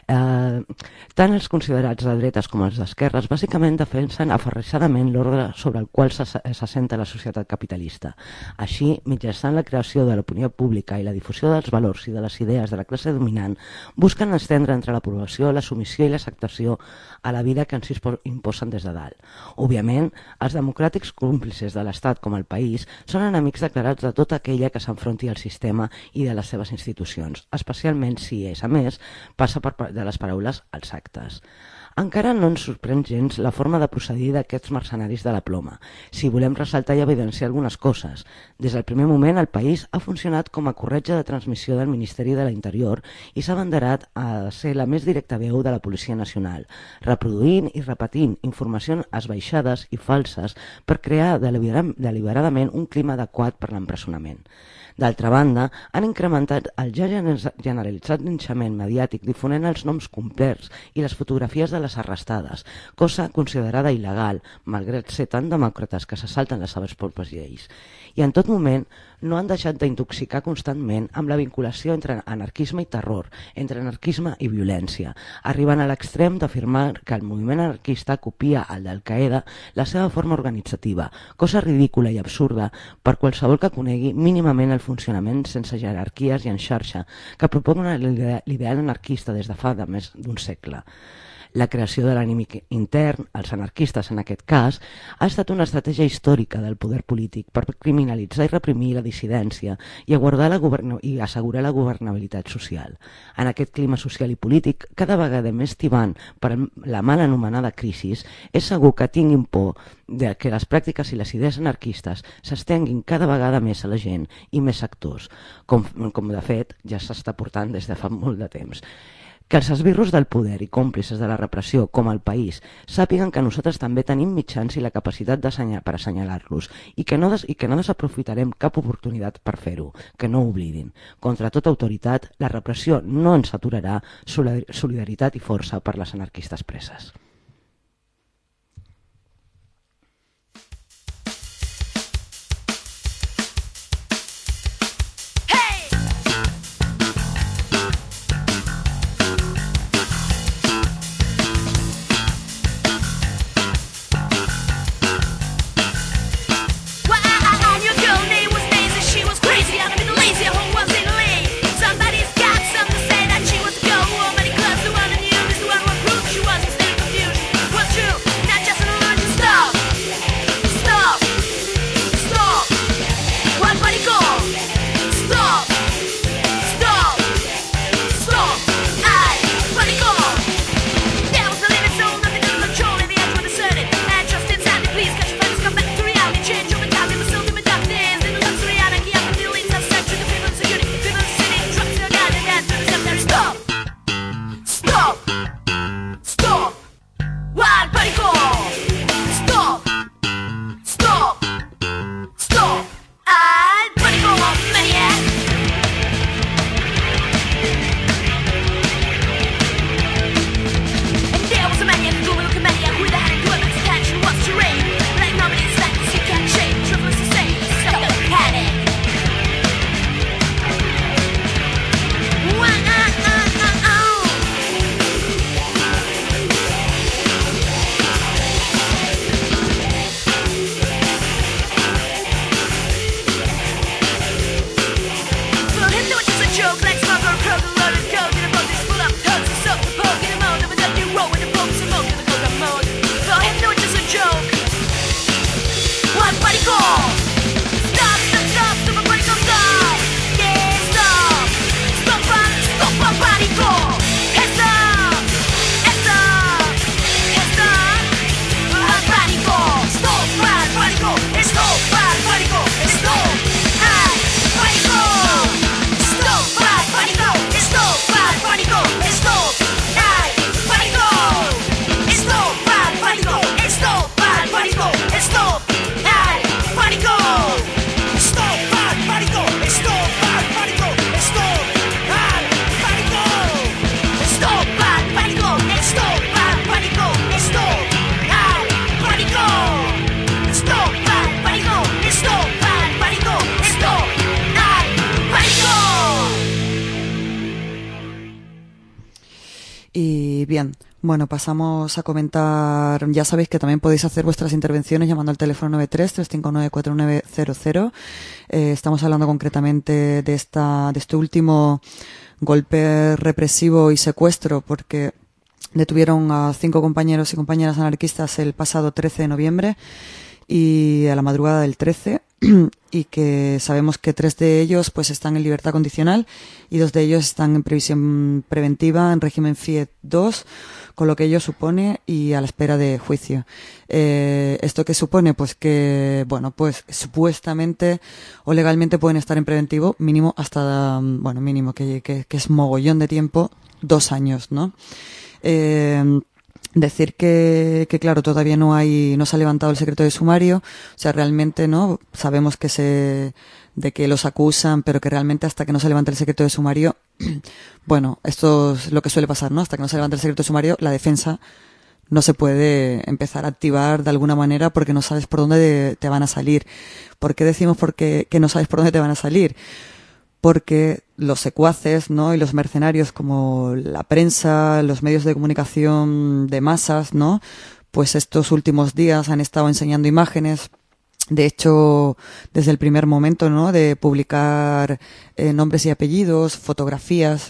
Eh, tant els considerats de dretes com els d'esquerres bàsicament defensen aferrissadament l'ordre sobre el qual s'assenta la societat capitalista. Així, mitjançant la creació de l'opinió pública i la difusió dels valors i de les idees de la classe dominant, busquen estendre entre la població la submissió i l'acceptació a la vida que ens imposen des de dalt. Òbviament, els democràtics còmplices de l'Estat com el país són enemics declarats de tota aquella que s'enfronti al sistema i de les seves institucions, especialment si és, a més, passa per de les paraules als actes. Encara no ens sorprèn gens la forma de procedir d'aquests mercenaris de la ploma, si volem ressaltar i evidenciar algunes coses. Des del primer moment el país ha funcionat com a corretja de transmissió del Ministeri de l'Interior i s'ha abanderat a ser la més directa veu de la Policia Nacional, reproduint i repetint informacions esbaixades i falses per crear deliberadament un clima adequat per l'empresonament. D'altra banda, han incrementat el ja generalitzat linxament mediàtic difonent els noms complets i les fotografies de les arrestades, cosa considerada il·legal, malgrat ser tan demòcrates que se salten les seves pròpies lleis. I en tot moment no han deixat d'intoxicar constantment amb la vinculació entre anarquisme i terror, entre anarquisme i violència, arribant a l'extrem d'afirmar que el moviment anarquista copia al d'Al-Qaeda la seva forma organitzativa, cosa ridícula i absurda per qualsevol que conegui mínimament el funcionament sense jerarquies i en xarxa que propugna l'ideal anarquista des de fa de més d'un segle. La creació de l'enemic intern, els anarquistes en aquest cas, ha estat una estratègia històrica del poder polític per criminalitzar i reprimir la dissidència i, aguardar la i assegurar la governabilitat social. En aquest clima social i polític, cada vegada més tibant per la mal anomenada crisi, és segur que tinguin por de que les pràctiques i les idees anarquistes s'estenguin cada vegada més a la gent i més sectors, com, com de fet ja s'està portant des de fa molt de temps. Que els esbirros del poder i còmplices de la repressió, com el país, sàpiguen que nosaltres també tenim mitjans i la capacitat per assenyalar-los i que no, des, i que no desaprofitarem cap oportunitat per fer-ho, que no ho oblidin. Contra tota autoritat, la repressió no ens aturarà, solidaritat i força per les anarquistes preses. Somebody's got something to say that she wants to go. Oh, many clubs, the one I knew is the one who proved she wasn't staying confused. al pánico. Stop, stop, stop, stop al pánico, stop. Yeah, stop. Stop al, stop al pánico. Stop, stop, stop al pánico. Stop al pánico, stop al pánico, stop al pánico. Stop al pánico, stop al pánico, stop al pánico. Stop al pánico, stop al pánico, stop al pánico. Stop al pánico, stop al pánico, stop al pánico. Stop al pánico, stop al pánico, stop al pánico. Stop al pánico, stop al pánico, stop al pánico. Y bien, bueno, pasamos a comentar. Ya sabéis que también podéis hacer vuestras intervenciones llamando al teléfono nueve tres, tres cinco nueve, cuatro nueve cero cero. Eh, estamos hablando concretamente de esta, de este último golpe represivo y secuestro, porque detuvieron a cinco compañeros y compañeras anarquistas el pasado trece de noviembre y a la madrugada del trece, y que sabemos que tres de ellos pues están en libertad condicional y dos de ellos están en previsión preventiva en régimen FIET dos, con lo que ello supone, y a la espera de juicio. Eh, ¿Esto qué supone? Pues que, bueno, pues supuestamente o legalmente pueden estar en preventivo mínimo hasta, bueno, mínimo que, que, que es mogollón de tiempo, dos años, ¿no? Eh, Decir que, que claro, todavía no hay, no se ha levantado el secreto de sumario, o sea, realmente, ¿no? Sabemos que se, de que los acusan, pero que realmente hasta que no se levante el secreto de sumario, bueno, esto es lo que suele pasar, ¿no? Hasta que no se levante el secreto de sumario, la defensa no se puede empezar a activar de alguna manera porque no sabes por dónde te van a salir. ¿Por qué decimos porque, que no sabes por dónde te van a salir? Porque los secuaces, ¿no? Y los mercenarios como la prensa, los medios de comunicación de masas, ¿no? Pues estos últimos días han estado enseñando imágenes. De hecho, desde el primer momento, ¿no? De publicar eh, nombres y apellidos, fotografías,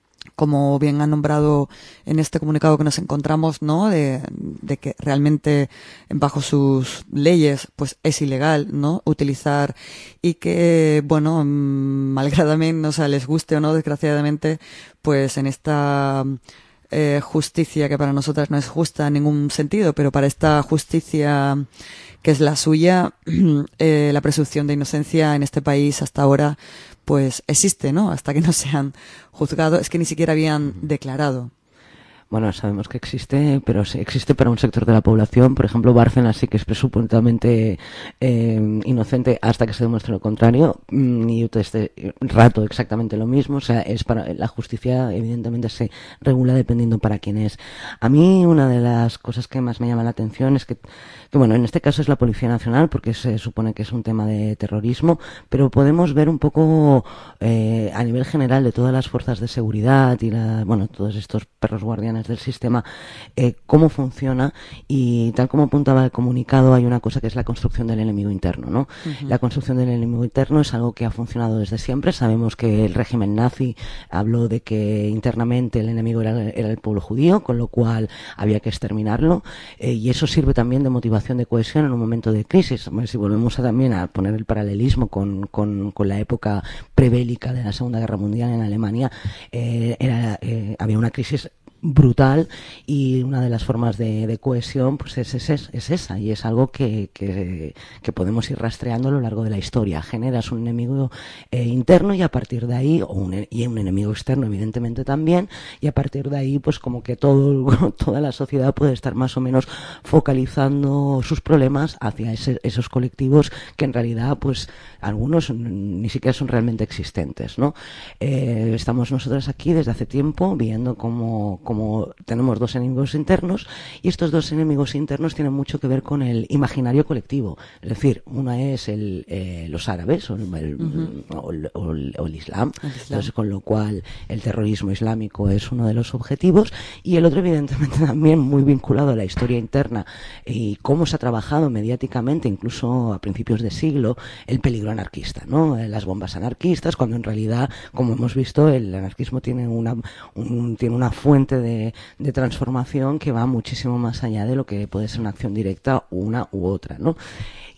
como bien han nombrado en este comunicado que nos encontramos, ¿no? De, de que realmente bajo sus leyes pues es ilegal, ¿no? Utilizar, y que, bueno, malgradamente, o sea, les guste o no, desgraciadamente, pues en esta eh, justicia que para nosotras no es justa en ningún sentido, pero para esta justicia que es la suya, eh, la presunción de inocencia en este país hasta ahora pues existe, ¿no? Hasta que no se han juzgado, es que ni siquiera habían declarado. Bueno, sabemos que existe, pero existe para un sector de la población. Por ejemplo, Bárcenas sí que es presupuestamente eh, inocente hasta que se demuestre lo contrario. Y este rato exactamente lo mismo. O sea, es para la justicia, evidentemente se regula dependiendo para quién es. A mí una de las cosas que más me llama la atención es que, que bueno, en este caso es la Policía Nacional, porque se supone que es un tema de terrorismo, pero podemos ver un poco eh, a nivel general de todas las fuerzas de seguridad y la, bueno, todos estos perros guardianes del sistema, eh, cómo funciona, y tal como apuntaba el comunicado, hay una cosa que es la construcción del enemigo interno, ¿no? Uh-huh. La construcción del enemigo interno es algo que ha funcionado desde siempre. Sabemos que el régimen nazi habló de que internamente el enemigo era, era el pueblo judío, con lo cual había que exterminarlo, eh, y eso sirve también de motivación, de cohesión en un momento de crisis. Bueno, si volvemos a, también a poner el paralelismo con, con, con la época prebélica de la Segunda Guerra Mundial en Alemania, eh, era, eh, había una crisis brutal, y una de las formas de, de cohesión pues es, es, es esa, y es algo que, que, que podemos ir rastreando a lo largo de la historia. Generas un enemigo eh, interno, y a partir de ahí, o un, y un enemigo externo evidentemente también, y a partir de ahí pues como que todo, toda la sociedad puede estar más o menos focalizando sus problemas hacia ese, esos colectivos que en realidad pues algunos ni siquiera son realmente existentes, ¿no? Eh, estamos nosotros aquí desde hace tiempo viendo cómo, cómo tenemos dos enemigos internos, y estos dos enemigos internos tienen mucho que ver con el imaginario colectivo. Es decir, una es el, eh, los árabes o el, uh-huh. o, el, o, el, o el Islam, el Islam. Entonces, con lo cual el terrorismo islámico es uno de los objetivos, y el otro evidentemente también muy vinculado a la historia interna y cómo se ha trabajado mediáticamente, incluso a principios de siglo, el peligro anarquista, ¿no? Las bombas anarquistas, cuando en realidad, como hemos visto, el anarquismo tiene una, un, tiene una fuente de, de transformación que va muchísimo más allá de lo que puede ser una acción directa una u otra, ¿no?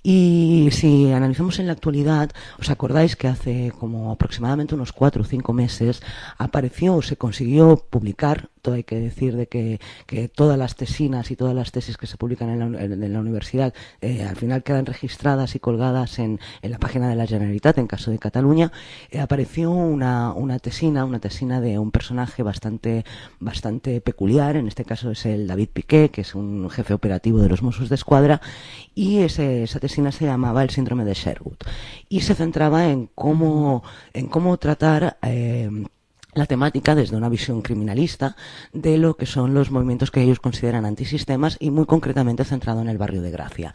Y si analizamos en la actualidad, ¿os acordáis que hace como aproximadamente unos cuatro o cinco meses apareció o se consiguió publicar, todo hay que decir de que, que todas las tesinas y todas las tesis que se publican en la, en la universidad eh, al final quedan registradas y colgadas en, en la página de la Generalitat, en caso de Cataluña, eh, apareció una, una tesina, una tesina de un personaje bastante, bastante peculiar, en este caso es el David Piqué, que es un jefe operativo de los Mossos d'Esquadra, y ese, esa tesina se llamaba el síndrome de Sherwood, y se centraba en cómo, en cómo tratar eh, la temática desde una visión criminalista de lo que son los movimientos que ellos consideran antisistemas y muy concretamente centrado en el barrio de Gracia.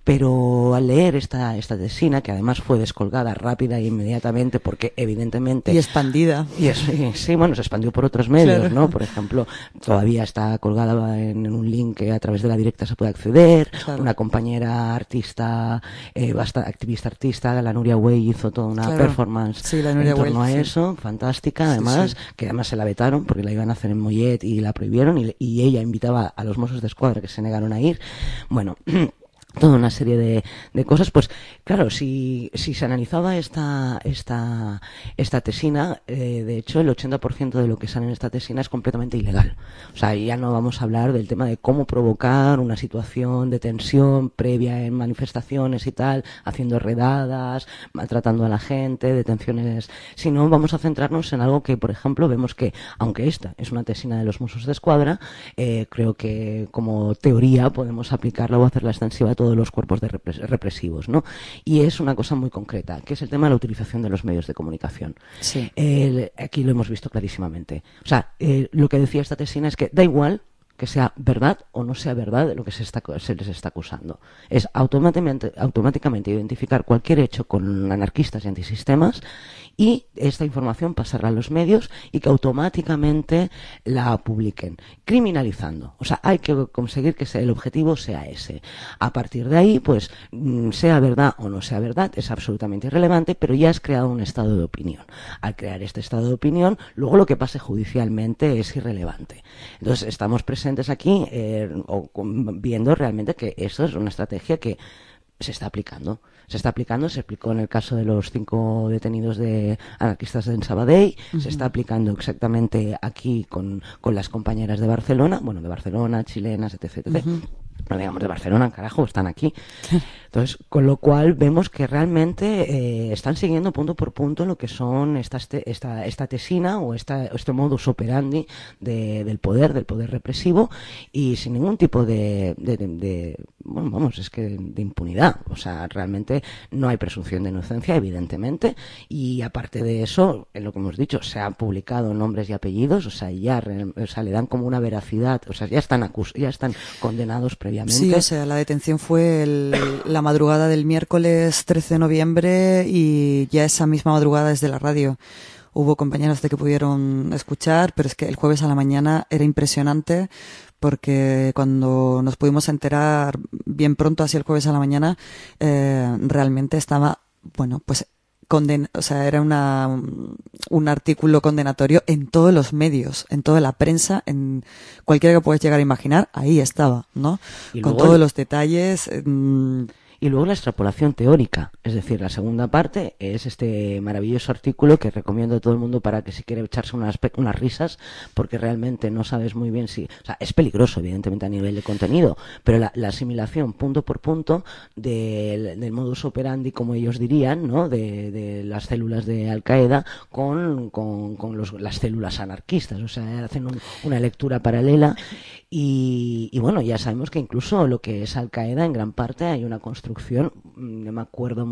Pero al leer esta, esta tesina, que además fue descolgada rápida e inmediatamente porque evidentemente... Y expandida. Y es, sí, bueno, se expandió por otros medios, claro. ¿no? Por ejemplo, todavía está colgada en, en un link que a través de la directa se puede acceder. Claro. Una compañera artista, eh, bastante, activista artista, la Nuria Güell, hizo toda una claro. performance sí, la Nuria en torno Güell, a sí. eso, fantástica, además. Sí, sí. Que además se la vetaron porque la iban a hacer en Mollet y la prohibieron y, y ella invitaba a los Mossos d'Esquadra que se negaron a ir. Bueno, toda una serie de, de cosas, pues claro, si, si se analizaba esta, esta, esta tesina, eh, de hecho el ochenta por ciento de lo que sale en esta tesina es completamente ilegal. O sea, ya no vamos a hablar del tema de cómo provocar una situación de tensión previa en manifestaciones y tal, haciendo redadas, maltratando a la gente, detenciones, sino vamos a centrarnos en algo que, por ejemplo, vemos que, aunque esta es una tesina de los Mossos d'Esquadra, eh, creo que como teoría podemos aplicarla o hacerla extensiva a todos los cuerpos de repres represivos, ¿no? Y es una cosa muy concreta, que es el tema de la utilización de los medios de comunicación. Sí. Eh, aquí lo hemos visto clarísimamente. O sea, eh, lo que decía esta tesina es que da igual que sea verdad o no sea verdad de lo que se, está, se les está acusando. Es automáticamente, automáticamente identificar cualquier hecho con anarquistas y antisistemas y esta información pasarla a los medios y que automáticamente la publiquen, criminalizando. O sea, hay que conseguir que el objetivo sea ese. A partir de ahí, pues, sea verdad o no sea verdad, es absolutamente irrelevante, pero ya has creado un estado de opinión. Al crear este estado de opinión, luego lo que pase judicialmente es irrelevante. Entonces, estamos presentes aquí eh, o, viendo realmente que eso es una estrategia que se está aplicando. Se está aplicando, se aplicó en el caso de los cinco detenidos de anarquistas de Sabadell, uh-huh. se está aplicando exactamente aquí con, con las compañeras de Barcelona, bueno, de Barcelona, chilenas, etcétera, etcétera. Uh-huh. No digamos de Barcelona, carajo, están aquí. Entonces, con lo cual vemos que realmente eh, están siguiendo punto por punto lo que son esta, esta, esta tesina o esta, este modus operandi de, del poder, del poder represivo y sin ningún tipo de, de, de, de bueno, vamos, es que de impunidad. O sea, realmente no hay presunción de inocencia, evidentemente, y aparte de eso, en lo que hemos dicho, se han publicado nombres y apellidos, o sea, ya o sea, le dan como una veracidad, o sea, ya están acus ya están condenados previamente. Sí, o sea, la detención fue el, la madrugada del miércoles trece de noviembre y ya esa misma madrugada desde la radio hubo compañeros de que pudieron escuchar, pero es que el jueves a la mañana era impresionante porque cuando nos pudimos enterar bien pronto, así el jueves a la mañana, eh, realmente estaba, bueno, pues Conden o sea, era una, un artículo condenatorio en todos los medios, en toda la prensa, en cualquiera que puedas llegar a imaginar, ahí estaba, ¿no? Con todos el... los detalles. Mmm... Y luego la extrapolación teórica, es decir, la segunda parte es este maravilloso artículo que recomiendo a todo el mundo para que si quiere echarse unas, unas risas, porque realmente no sabes muy bien si... O sea, es peligroso, evidentemente, a nivel de contenido, pero la, la asimilación punto por punto del, del modus operandi, como ellos dirían, ¿no? De, de las células de Al-Qaeda con, con, con los, las células anarquistas, o sea, hacen un, una lectura paralela y, y bueno, ya sabemos que incluso lo que es Al-Qaeda, en gran parte hay una construcción. No me acuerdo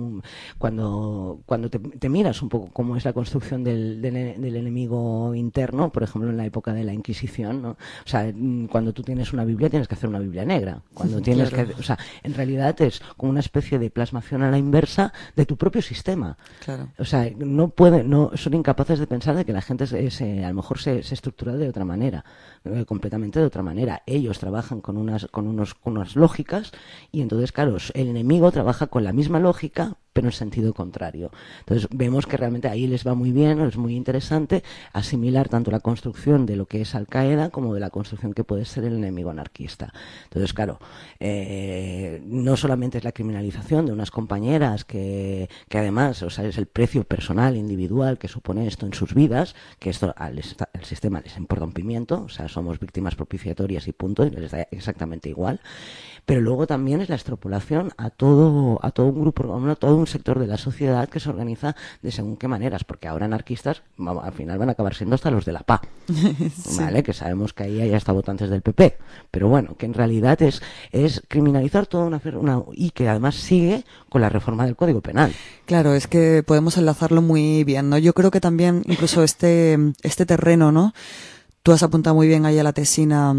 cuando cuando te, te miras un poco cómo es la construcción del, del, del enemigo interno, por ejemplo en la época de la Inquisición, ¿no? O sea, cuando tú tienes una Biblia tienes que hacer una Biblia negra, cuando tienes claro. que, o sea, en realidad es como una especie de plasmación a la inversa de tu propio sistema. Claro. O sea, no pueden, no son incapaces de pensar de que la gente se, se, a lo mejor se, se estructura de otra manera, eh, completamente de otra manera. Ellos trabajan con unas con unos con unas lógicas y entonces claro, el enemigo trabaja con la misma lógica, pero en sentido contrario. Entonces vemos que realmente ahí les va muy bien, es muy interesante asimilar tanto la construcción de lo que es Al-Qaeda como de la construcción que puede ser el enemigo anarquista. Entonces, claro, eh, no solamente es la criminalización de unas compañeras que, que además, o sea, es el precio personal, individual que supone esto en sus vidas, que esto al, al sistema les importa un pimiento, o sea, somos víctimas propiciatorias y punto, y les da exactamente igual. Pero luego también es la extrapolación a todo a todo un grupo, a todo un sector de la sociedad que se organiza de según qué maneras, porque ahora anarquistas vamos, al final van a acabar siendo hasta los de la P A, sí. ¿Vale? Que sabemos que ahí hay hasta votantes del P P, pero bueno, que en realidad es es criminalizar toda una, una y que además sigue con la reforma del Código Penal. Claro, es que podemos enlazarlo muy bien, ¿no? Yo creo que también incluso este este terreno, ¿no? Tú has apuntado muy bien ahí a la tesina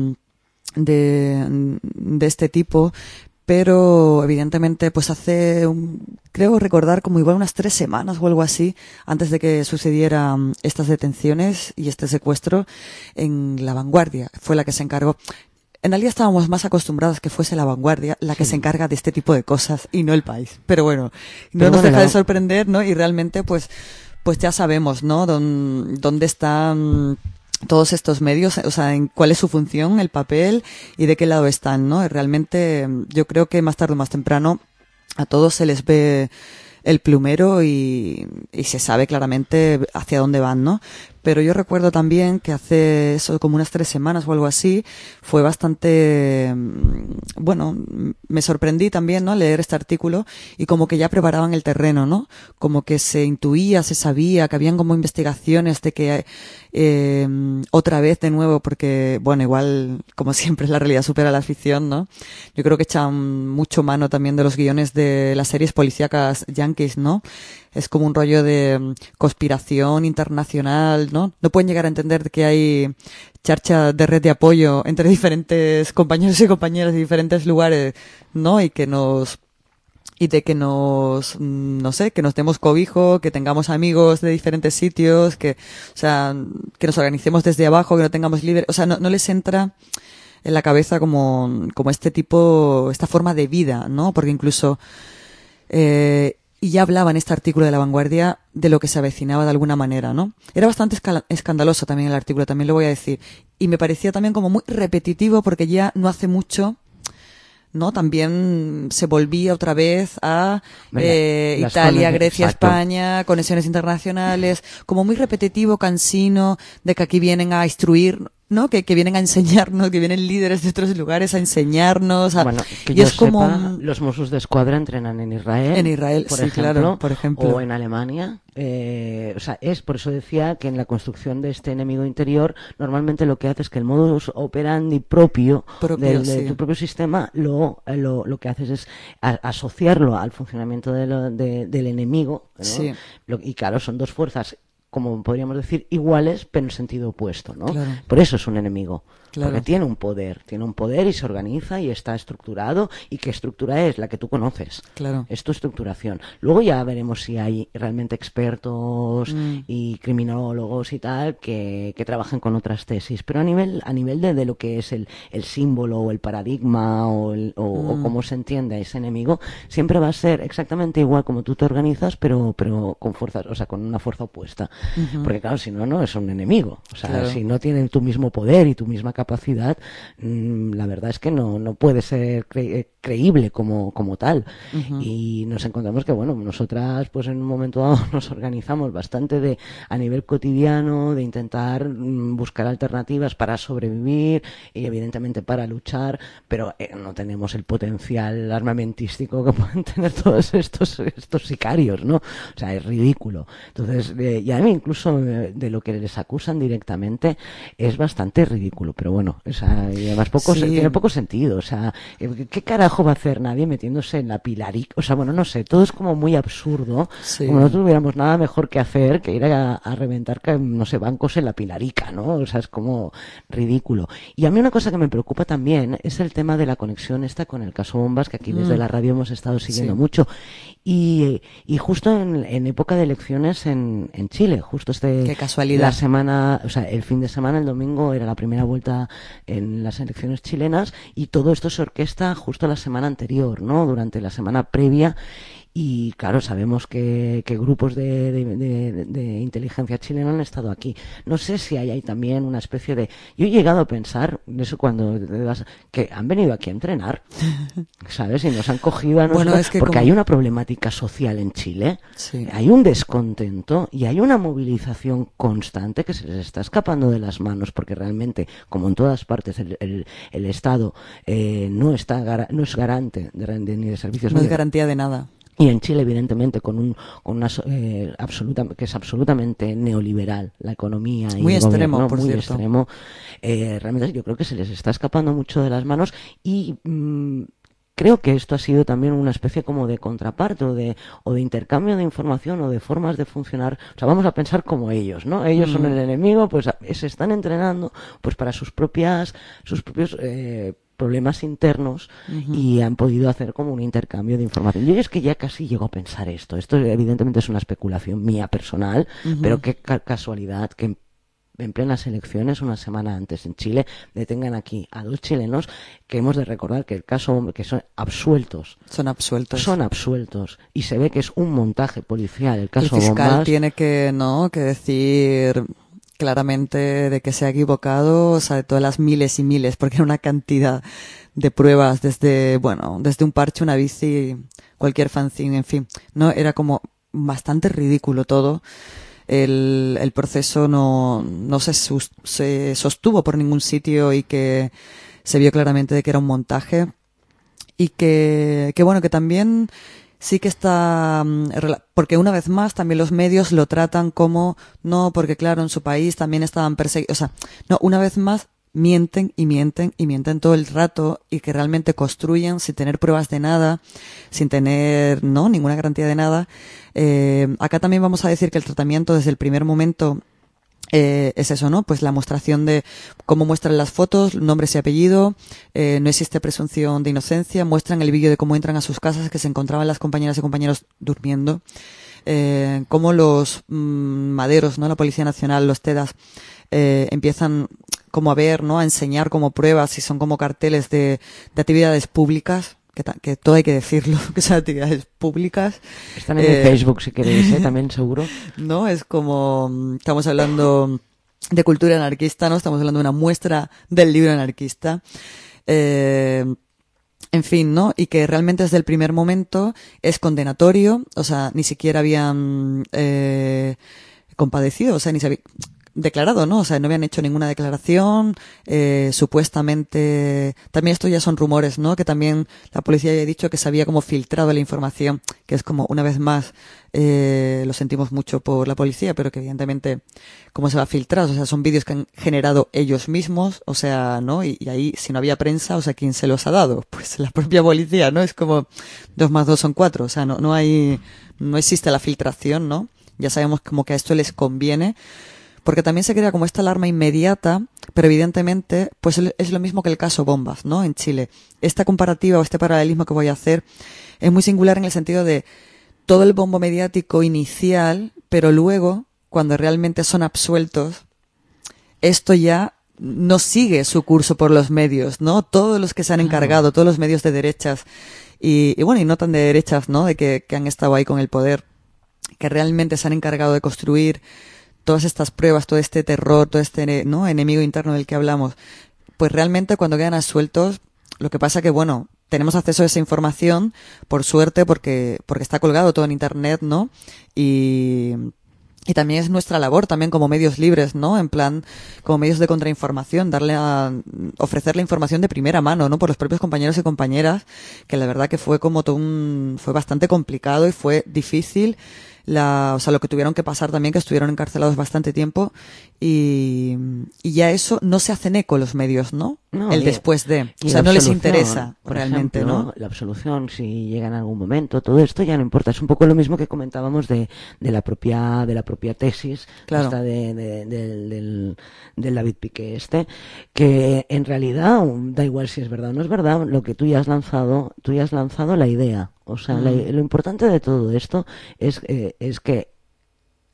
de, de este tipo, pero evidentemente pues hace, un, creo recordar como igual unas tres semanas o algo así, antes de que sucedieran estas detenciones y este secuestro, en La Vanguardia fue la que se encargó. En realidad estábamos más acostumbrados que fuese La Vanguardia la que sí. se encarga de este tipo de cosas y no El País. Pero bueno, no pero nos bueno, deja no. de sorprender, ¿no? Y realmente pues, pues ya sabemos, ¿no? Dón, dónde están todos estos medios, o sea, en cuál es su función, el papel y de qué lado están, ¿no? Y realmente yo creo que más tarde o más temprano a todos se les ve el plumero y, y se sabe claramente hacia dónde van, ¿no? Pero yo recuerdo también que hace eso como unas tres semanas o algo así fue bastante, bueno, me sorprendí también, ¿no? Leer este artículo y como que ya preparaban el terreno, ¿no? Como que se intuía, se sabía, que habían como investigaciones de que eh, otra vez de nuevo, porque, bueno, igual, como siempre, la realidad supera la ficción, ¿no? Yo creo que echan mucho mano también de los guiones de las series policíacas yankees, ¿no? Es como un rollo de conspiración internacional, ¿no? No pueden llegar a entender que hay charcha de red de apoyo entre diferentes compañeros y compañeras de diferentes lugares, ¿no? Y que nos, y de que nos, no sé, que nos demos cobijo, que tengamos amigos de diferentes sitios, que, o sea, que nos organicemos desde abajo, que no tengamos líderes, o sea, no, no les entra en la cabeza como, como este tipo, esta forma de vida, ¿no? Porque incluso, eh, y ya hablaba en este artículo de La Vanguardia de lo que se avecinaba de alguna manera, ¿no? Era bastante escal- escandaloso también el artículo, también lo voy a decir. Y me parecía también como muy repetitivo porque ya no hace mucho, ¿no? También se volvía otra vez a eh, Italia, Grecia, exacto. España, conexiones internacionales, como muy repetitivo, cansino, de que aquí vienen a instruir, ¿no? Que, que vienen a enseñarnos, que vienen líderes de otros lugares a enseñarnos. A, bueno, que y yo es sepa, como los Mossos de Escuadra entrenan en Israel. En Israel, por sí, ejemplo, claro, por ejemplo. O en Alemania. Eh, o sea, es por eso decía que en la construcción de este enemigo interior, normalmente lo que hace es que el modus operandi propio, propio del, de sí. tu propio sistema, lo, lo, lo que haces es a, asociarlo al funcionamiento de lo, de, del enemigo, ¿no? Sí. Lo, y claro, son dos fuerzas, como podríamos decir, iguales, pero en sentido opuesto, ¿no? Claro. Por eso es un enemigo. Claro. Porque tiene un poder, tiene un poder y se organiza y está estructurado. ¿Y qué estructura es? La que tú conoces. Claro. Es tu estructuración. Luego ya veremos si hay realmente expertos mm. y criminólogos y tal que, que trabajen con otras tesis. Pero a nivel a nivel de, de lo que es el, el símbolo o el paradigma o, el, o, mm. o cómo se entiende a ese enemigo, siempre va a ser exactamente igual como tú te organizas, pero pero con fuerzas, o sea, con una fuerza opuesta. Uh-huh. Porque claro, si no, no es un enemigo. O sea, claro. si no tienen tu mismo poder y tu misma capacidad, mmm, la verdad es que no, no puede ser cre- creíble como, como tal. Uh-huh. Y nos encontramos que, bueno, nosotras pues en un momento dado nos organizamos bastante de a nivel cotidiano, de intentar mmm, buscar alternativas para sobrevivir y evidentemente para luchar, pero eh, no tenemos el potencial armamentístico que pueden tener todos estos, estos sicarios, ¿no? O sea, es ridículo. Entonces, eh, y a mí incluso eh, de lo que les acusan directamente es bastante ridículo, pero bueno, o sea, y además poco sí. se, tiene poco sentido, o sea, ¿qué carajo va a hacer nadie metiéndose en la pilarica? O sea, bueno, no sé, todo es como muy absurdo, sí. como no tuviéramos nada mejor que hacer que ir a, a reventar, no sé, bancos en la pilarica, ¿no? O sea, es como ridículo. Y a mí una cosa que me preocupa también es el tema de la conexión esta con el caso Bombas, que aquí desde mm. la radio hemos estado siguiendo sí. mucho, y, y justo en, en época de elecciones en, en Chile, justo este... Qué casualidad. La semana, o sea, el fin de semana, el domingo, era la primera vuelta en las elecciones chilenas y todo esto se orquesta justo la semana anterior, ¿no? Durante la semana previa Y claro, sabemos que, que grupos de, de, de, de inteligencia chilena han estado aquí. No sé si hay ahí también una especie de... Yo he llegado a pensar, eso cuando vas, que han venido aquí a entrenar, ¿sabes? Y nos han cogido a nosotros, bueno, es que porque como... hay una problemática social en Chile, sí. Hay un descontento y hay una movilización constante que se les está escapando de las manos, porque realmente, como en todas partes, el, el, el Estado eh, no está no es garante de, de, ni de servicios. No es garantía de nada. Y en Chile, evidentemente, con un con una eh, absoluta que es absolutamente neoliberal la economía y muy el extremo, gobierno, por muy cierto. extremo. Eh, realmente yo creo que se les está escapando mucho de las manos y mmm, creo que esto ha sido también una especie como de contraparte o de o de intercambio de información o de formas de funcionar. O sea, vamos a pensar como ellos, ¿no? Ellos mm. son el enemigo, pues se están entrenando pues para sus propias sus propios eh, problemas internos uh-huh. y han podido hacer como un intercambio de información. Yo es que ya casi llego a pensar esto. Esto evidentemente es una especulación mía personal, uh-huh. pero qué ca- casualidad que en, en plenas elecciones, una semana antes en Chile, detengan aquí a dos chilenos que hemos de recordar que el caso, que son absueltos. Son absueltos. Son absueltos. Y se ve que es un montaje policial. El caso el fiscal Bombas tiene que, ¿no?, que decir claramente de que se ha equivocado, o sea, de todas las miles y miles, porque era una cantidad de pruebas desde, bueno, desde un parche, una bici, cualquier fanzine, en fin, no, era como bastante ridículo todo. El, el proceso no, no se, sus, se sostuvo por ningún sitio y que se vio claramente de que era un montaje y que, que bueno, que también sí que está, porque una vez más también los medios lo tratan como, no, porque claro, en su país también estaban perseguidos, o sea, no, una vez más mienten y mienten y mienten todo el rato y que realmente construyen sin tener pruebas de nada, sin tener, no, ninguna garantía de nada. Eh, acá también vamos a decir que el tratamiento desde el primer momento Eh, es eso, ¿no? Pues la mostración de cómo muestran las fotos, nombres y apellido, eh, no existe presunción de inocencia, muestran el vídeo de cómo entran a sus casas, que se encontraban las compañeras y compañeros durmiendo, eh, cómo los mmm, maderos, ¿no? La Policía Nacional, los TEDAS, eh, empiezan como a ver, ¿no? A enseñar como pruebas y son como carteles de, de actividades públicas. Que, ta- que todo hay que decirlo, que son actividades públicas. Están en eh, el Facebook si queréis, ¿eh? También seguro. No, es como, estamos hablando de cultura anarquista, ¿no? Estamos hablando de una muestra del libro anarquista. Eh, en fin, ¿no? Y que realmente desde el primer momento es condenatorio, o sea, ni siquiera habían eh, compadecido, o sea, ni se había declarado, ¿no? O sea, no habían hecho ninguna declaración, eh, supuestamente, también esto ya son rumores, ¿no? Que también la policía ya ha dicho que se había como filtrado la información, que es como, una vez más, eh, lo sentimos mucho por la policía, pero que evidentemente, ¿cómo se va a filtrar? O sea, son vídeos que han generado ellos mismos, o sea, ¿no? Y, y ahí, si no había prensa, o sea, ¿quién se los ha dado? Pues la propia policía, ¿no? Es como, dos más dos son cuatro, o sea, no, no hay, no existe la filtración, ¿no? Ya sabemos como que a esto les conviene, porque también se crea como esta alarma inmediata, pero evidentemente pues es lo mismo que el caso Bombas, ¿no? En Chile. Esta comparativa o este paralelismo que voy a hacer es muy singular en el sentido de todo el bombo mediático inicial, pero luego, cuando realmente son absueltos, esto ya no sigue su curso por los medios, ¿no? Todos los que se han encargado, todos los medios de derechas y, y bueno, y no tan de derechas, ¿no? De que, que han estado ahí con el poder, que realmente se han encargado de construir todas estas pruebas, todo este terror, todo este, ¿no? enemigo interno del que hablamos, pues realmente cuando quedan absueltos, lo que pasa que, bueno, tenemos acceso a esa información, por suerte, porque, porque está colgado todo en internet, ¿no? Y, y también es nuestra labor, también como medios libres, ¿no? En plan, como medios de contrainformación, darle a, ofrecer la información de primera mano, ¿no? Por los propios compañeros y compañeras, que la verdad que fue como todo un, fue bastante complicado y fue difícil. La, o sea, lo que tuvieron que pasar también, que estuvieron encarcelados bastante tiempo y, y ya eso no se hacen eco los medios, ¿no? no El y, después de, o sea, no les interesa realmente, ejemplo, ¿no? La absolución, si llega en algún momento, todo esto ya no importa. Es un poco lo mismo que comentábamos de, de la propia, de la propia tesis, claro. esta de, de, de, del, del David Piqué este, que en realidad da igual si es verdad o no es verdad, lo que tú ya has lanzado, tú ya has lanzado la idea. O sea, mm. la, lo importante de todo esto es, eh, es que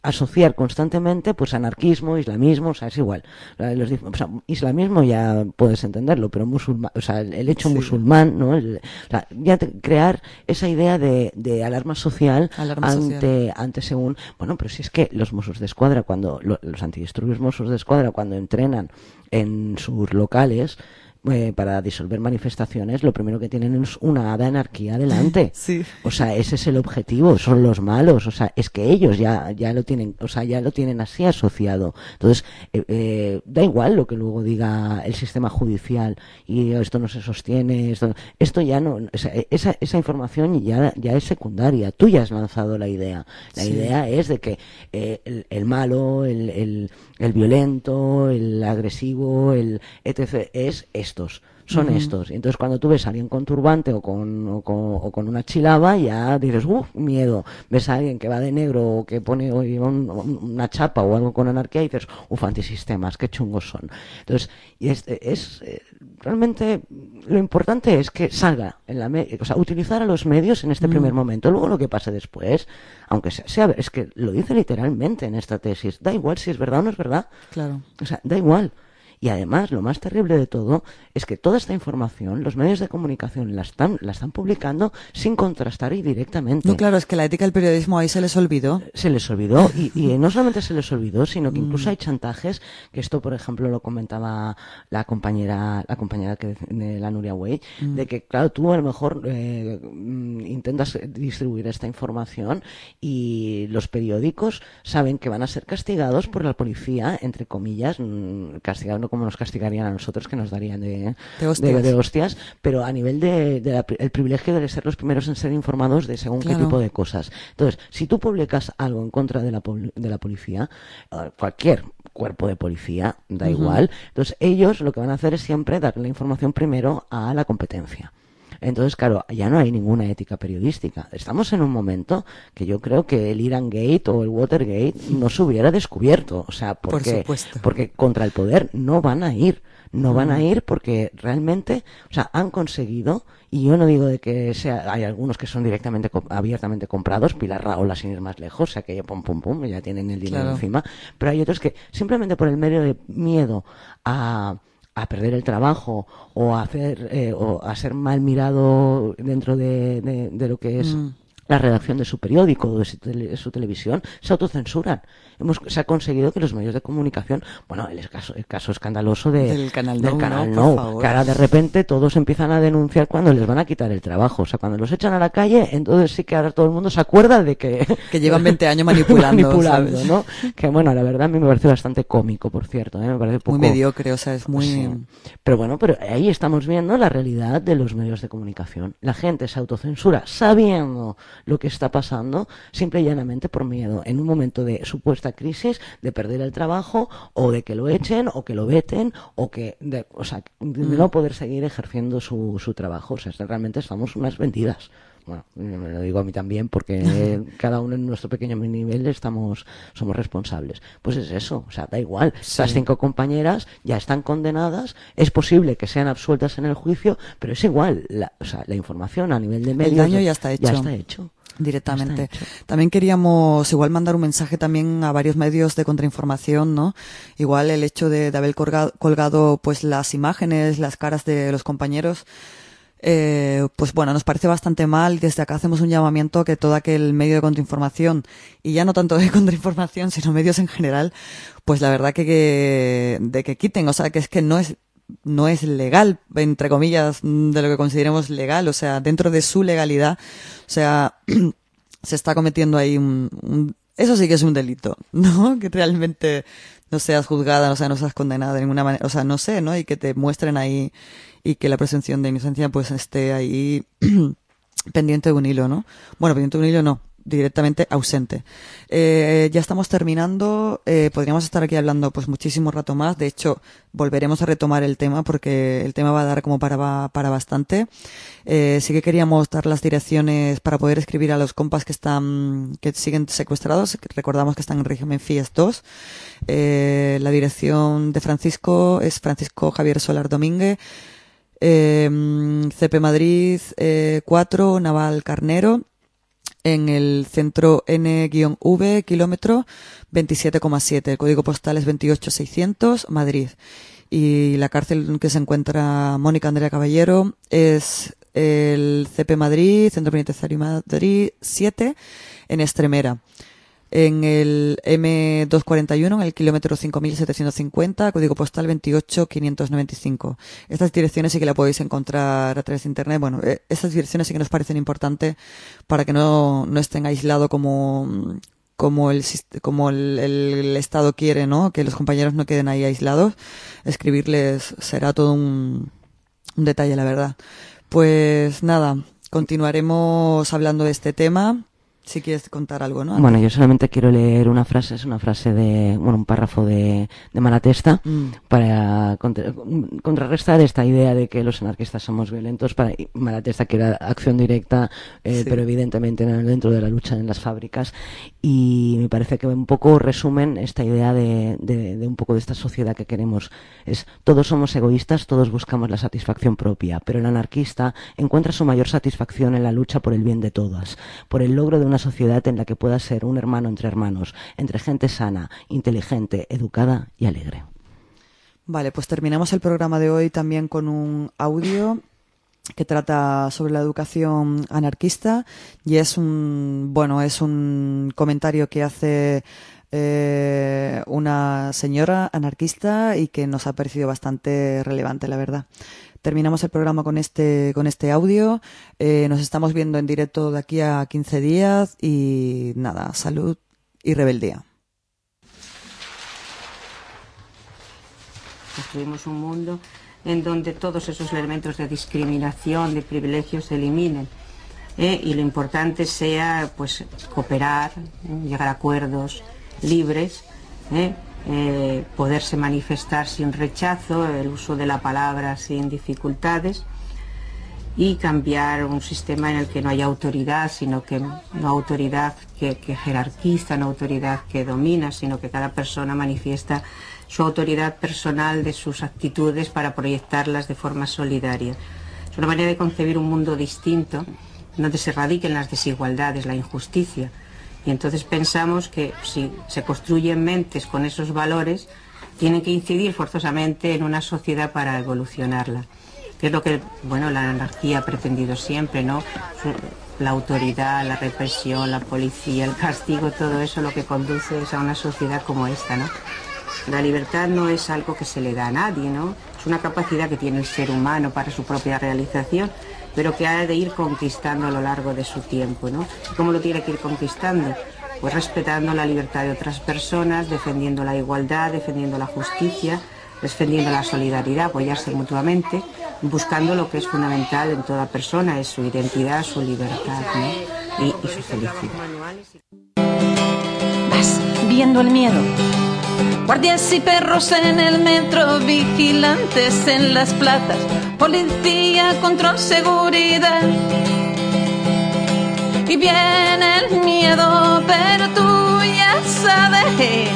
asociar constantemente pues anarquismo, islamismo, o sea, es igual. Los, o sea, islamismo ya puedes entenderlo, pero musulmán, o sea, el, el hecho sí. musulmán, ¿no? El, o sea, ya te, crear esa idea de, de alarma social alarma ante, social. ante según, bueno, pero si es que los Mossos de Escuadra, cuando, lo, los antidisturbios Mossos de Escuadra, cuando entrenan en sus locales, Eh, para disolver manifestaciones, lo primero que tienen es una hada anarquía delante. Sí. O sea, ese es el objetivo, son los malos, o sea, es que ellos ya, ya lo tienen, o sea, ya lo tienen así asociado. Entonces, eh, eh, da igual lo que luego diga el sistema judicial y esto no se sostiene, esto, esto ya no, esa, esa, esa información ya, ya es secundaria. Tú ya has lanzado la idea. La sí. idea es de que eh, el, el malo, el, el, el violento, el agresivo, el etcétera es esto. Son uh-huh. estos. Entonces, cuando tú ves a alguien con turbante o con, o con, o con una chilaba, ya dices, uff, miedo. Ves a alguien que va de negro o que pone o un, una chapa o algo con anarquía y dices, uff, antisistemas, qué chungos son. Entonces, y es, es eh, realmente lo importante es que salga, en la me- o sea, utilizar a los medios en este uh-huh. primer momento. Luego lo que pase después, aunque sea, sea, es que lo dice literalmente en esta tesis, da igual si es verdad o no es verdad. Claro. O sea, da igual. Y además, lo más terrible de todo es que toda esta información, los medios de comunicación la están, la están publicando sin contrastar y directamente. No, claro, es que la ética del periodismo ahí se les olvidó. Se les olvidó, y, y no solamente se les olvidó, sino que incluso hay chantajes, que esto, por ejemplo, lo comentaba la compañera, la compañera que de la Nuria Wey, mm. de que, claro, tú a lo mejor eh, intentas distribuir esta información y los periódicos saben que van a ser castigados por la policía, entre comillas, castigados como nos castigarían a nosotros, que nos darían de, de, hostias. de, de hostias, pero a nivel de, de la, el privilegio de ser los primeros en ser informados de según claro. qué tipo de cosas. Entonces, si tú publicas algo en contra de la, de la policía, cualquier cuerpo de policía, da uh-huh. igual, entonces ellos lo que van a hacer es siempre darle la información primero a la competencia. Entonces, claro, ya no hay ninguna ética periodística. Estamos en un momento que yo creo que el Iran Gate o el Watergate no se hubiera descubierto. O sea, porque, Por supuesto. porque contra el poder no van a ir. No van a ir porque realmente, o sea, han conseguido, y yo no digo de que sea, hay algunos que son directamente, abiertamente comprados, Pilar Rahola sin ir más lejos, o sea que ya pum pum pum, ya tienen el dinero claro. encima, pero hay otros que simplemente por el medio de miedo a a perder el trabajo o a hacer eh, o a ser mal mirado dentro de, de, de lo que es mm. la redacción de su periódico o de su, tele, de su televisión, se autocensuran. Hemos, se ha conseguido que los medios de comunicación, bueno, el caso, el caso escandaloso de, del canal del no, canal no, no que ahora de repente todos empiezan a denunciar cuando les van a quitar el trabajo, o sea, cuando los echan a la calle, entonces sí que ahora todo el mundo se acuerda de que que llevan veinte años manipulando, manipulando ¿sabes? ¿no? Que bueno, la verdad a mí me parece bastante cómico, por cierto, ¿eh? Me parece poco, muy mediocre, o sea, es muy sí. Pero bueno, pero ahí estamos viendo la realidad de los medios de comunicación. La gente se autocensura sabiendo lo que está pasando, simple y llanamente por miedo, en un momento de supuesta crisis, de perder el trabajo, o de que lo echen, o que lo veten, o que, de, o sea, de mm. no poder seguir ejerciendo su, su trabajo. O sea, realmente estamos unas vendidas. Bueno, me lo digo a mí también porque cada uno en nuestro pequeño nivel estamos, somos responsables. Pues es eso, o sea, da igual. Sí. Las cinco compañeras ya están condenadas, es posible que sean absueltas en el juicio, pero es igual, la, o sea, la información a nivel de medios el daño ya está hecho. Ya está hecho. Directamente. También queríamos igual mandar un mensaje también a varios medios de contrainformación, ¿no? Igual el hecho de, de haber colgado, colgado pues las imágenes, las caras de los compañeros, eh, pues bueno, nos parece bastante mal. Desde acá hacemos un llamamiento a que todo aquel medio de contrainformación, y ya no tanto de contrainformación, sino medios en general, pues la verdad que, que de que quiten, o sea, que es que no es no es legal, entre comillas, de lo que consideremos legal, o sea, dentro de su legalidad, o sea, se está cometiendo ahí un, un, eso sí que es un delito, ¿no? Que realmente no seas juzgada, o sea, no seas condenada de ninguna manera, o sea, no sé, ¿no? Y que te muestren ahí, y que la presunción de inocencia pues esté ahí pendiente de un hilo, ¿no? Bueno, pendiente de un hilo no, directamente ausente. Eh, ya estamos terminando, eh, podríamos estar aquí hablando pues muchísimo rato más, de hecho volveremos a retomar el tema porque el tema va a dar como para, para bastante. Eh, sí que queríamos dar las direcciones para poder escribir a los compas que están, que siguen secuestrados, recordamos que están en régimen F I E S dos. Eh, la dirección de Francisco es Francisco Javier Solar Domínguez, eh, C P Madrid eh, cuatro, Naval Carnero. en el centro N V, kilómetro veintisiete coma siete. El código postal es veintiocho seiscientos, Madrid. Y la cárcel en que se encuentra Mónica Andrea Caballero es el C P Madrid, Centro Penitenciario Madrid siete, en Estremera. En el M doscientos cuarenta y uno, en el kilómetro cinco mil setecientos cincuenta, código postal veintiocho quinientos noventa y cinco. Estas direcciones sí que la podéis encontrar a través de internet. Bueno, eh, estas direcciones sí que nos parecen importantes para que no, no estén aislados como, como el, como el, el, el Estado quiere, ¿no? Que los compañeros no queden ahí aislados. Escribirles será todo un, un detalle, la verdad. Pues nada, continuaremos hablando de este tema. Si quieres contar algo, ¿no? Bueno, yo solamente quiero leer una frase, es una frase de, bueno, un párrafo de, de Malatesta, mm. para contra, contrarrestar esta idea de que los anarquistas somos violentos. Para Malatesta quiere acción directa, eh, sí. pero evidentemente dentro de la lucha en las fábricas, y me parece que un poco resumen esta idea de, de, de un poco de esta sociedad que queremos. Es, todos somos egoístas, todos buscamos la satisfacción propia, pero el anarquista encuentra su mayor satisfacción en la lucha por el bien de todas, por el logro de una sociedad en la que pueda ser un hermano entre hermanos, entre gente sana, inteligente, educada y alegre. Vale, pues terminamos el programa de hoy también con un audio que trata sobre la educación anarquista, y es un, bueno, es un comentario que hace eh, una señora anarquista y que nos ha parecido bastante relevante, la verdad. Terminamos el programa con este con este audio. Eh, nos estamos viendo en directo de aquí a quince días y nada, salud y rebeldía. Construimos un mundo en donde todos esos elementos de discriminación, de privilegios se eliminen. ¿eh? Y lo importante sea pues cooperar, ¿eh? llegar a acuerdos libres, ¿eh? Eh, poderse manifestar sin rechazo, el uso de la palabra sin dificultades, y cambiar un sistema en el que no haya autoridad, sino que no autoridad que, que jerarquiza, no autoridad que domina, sino que cada persona manifiesta su autoridad personal de sus actitudes para proyectarlas de forma solidaria. Es una manera de concebir un mundo distinto, donde se radiquen las desigualdades, la injusticia. Y entonces pensamos que si se construyen mentes con esos valores, tienen que incidir forzosamente en una sociedad para evolucionarla. Que es lo que, bueno, la anarquía ha pretendido siempre, ¿no? La autoridad, la represión, la policía, el castigo, todo eso lo que conduce es a una sociedad como esta, ¿no? La libertad no es algo que se le da a nadie, ¿no? Es una capacidad que tiene el ser humano para su propia realización, pero que ha de ir conquistando a lo largo de su tiempo, ¿no? ¿Cómo lo tiene que ir conquistando? Pues respetando la libertad de otras personas, defendiendo la igualdad, defendiendo la justicia, defendiendo la solidaridad, apoyarse mutuamente, buscando lo que es fundamental en toda persona, es su identidad, su libertad, ¿no? y, y su felicidad. Vas viendo el miedo. Guardias y perros en el metro, vigilantes en las plazas, policía, control, seguridad. Y viene el miedo, pero tú ya sabes.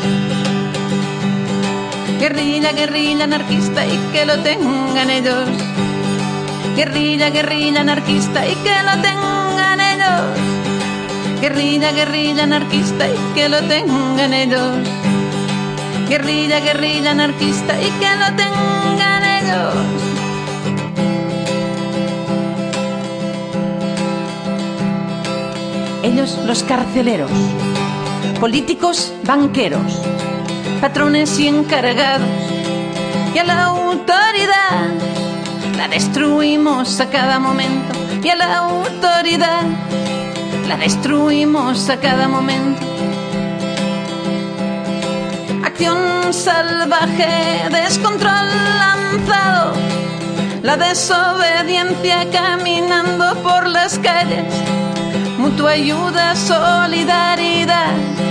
Guerrilla, guerrilla anarquista y que lo tengan ellos. Guerrilla, guerrilla anarquista y que lo tengan ellos. Guerrilla, guerrilla anarquista y que lo tengan ellos. Guerrilla, guerrilla anarquista y que lo tengan ellos. Ellos, los carceleros, políticos, banqueros, patrones y encargados, y a la autoridad la destruimos a cada momento, y a la autoridad la destruimos a cada momento. Acción salvaje, descontrol lanzado, la desobediencia caminando por las calles, mutua ayuda, solidaridad.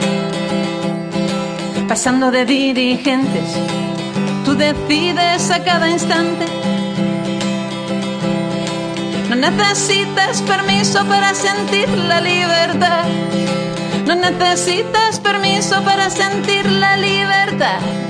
Pasando de dirigentes, tú decides a cada instante. No necesitas permiso para sentir la libertad. No necesitas permiso para sentir la libertad.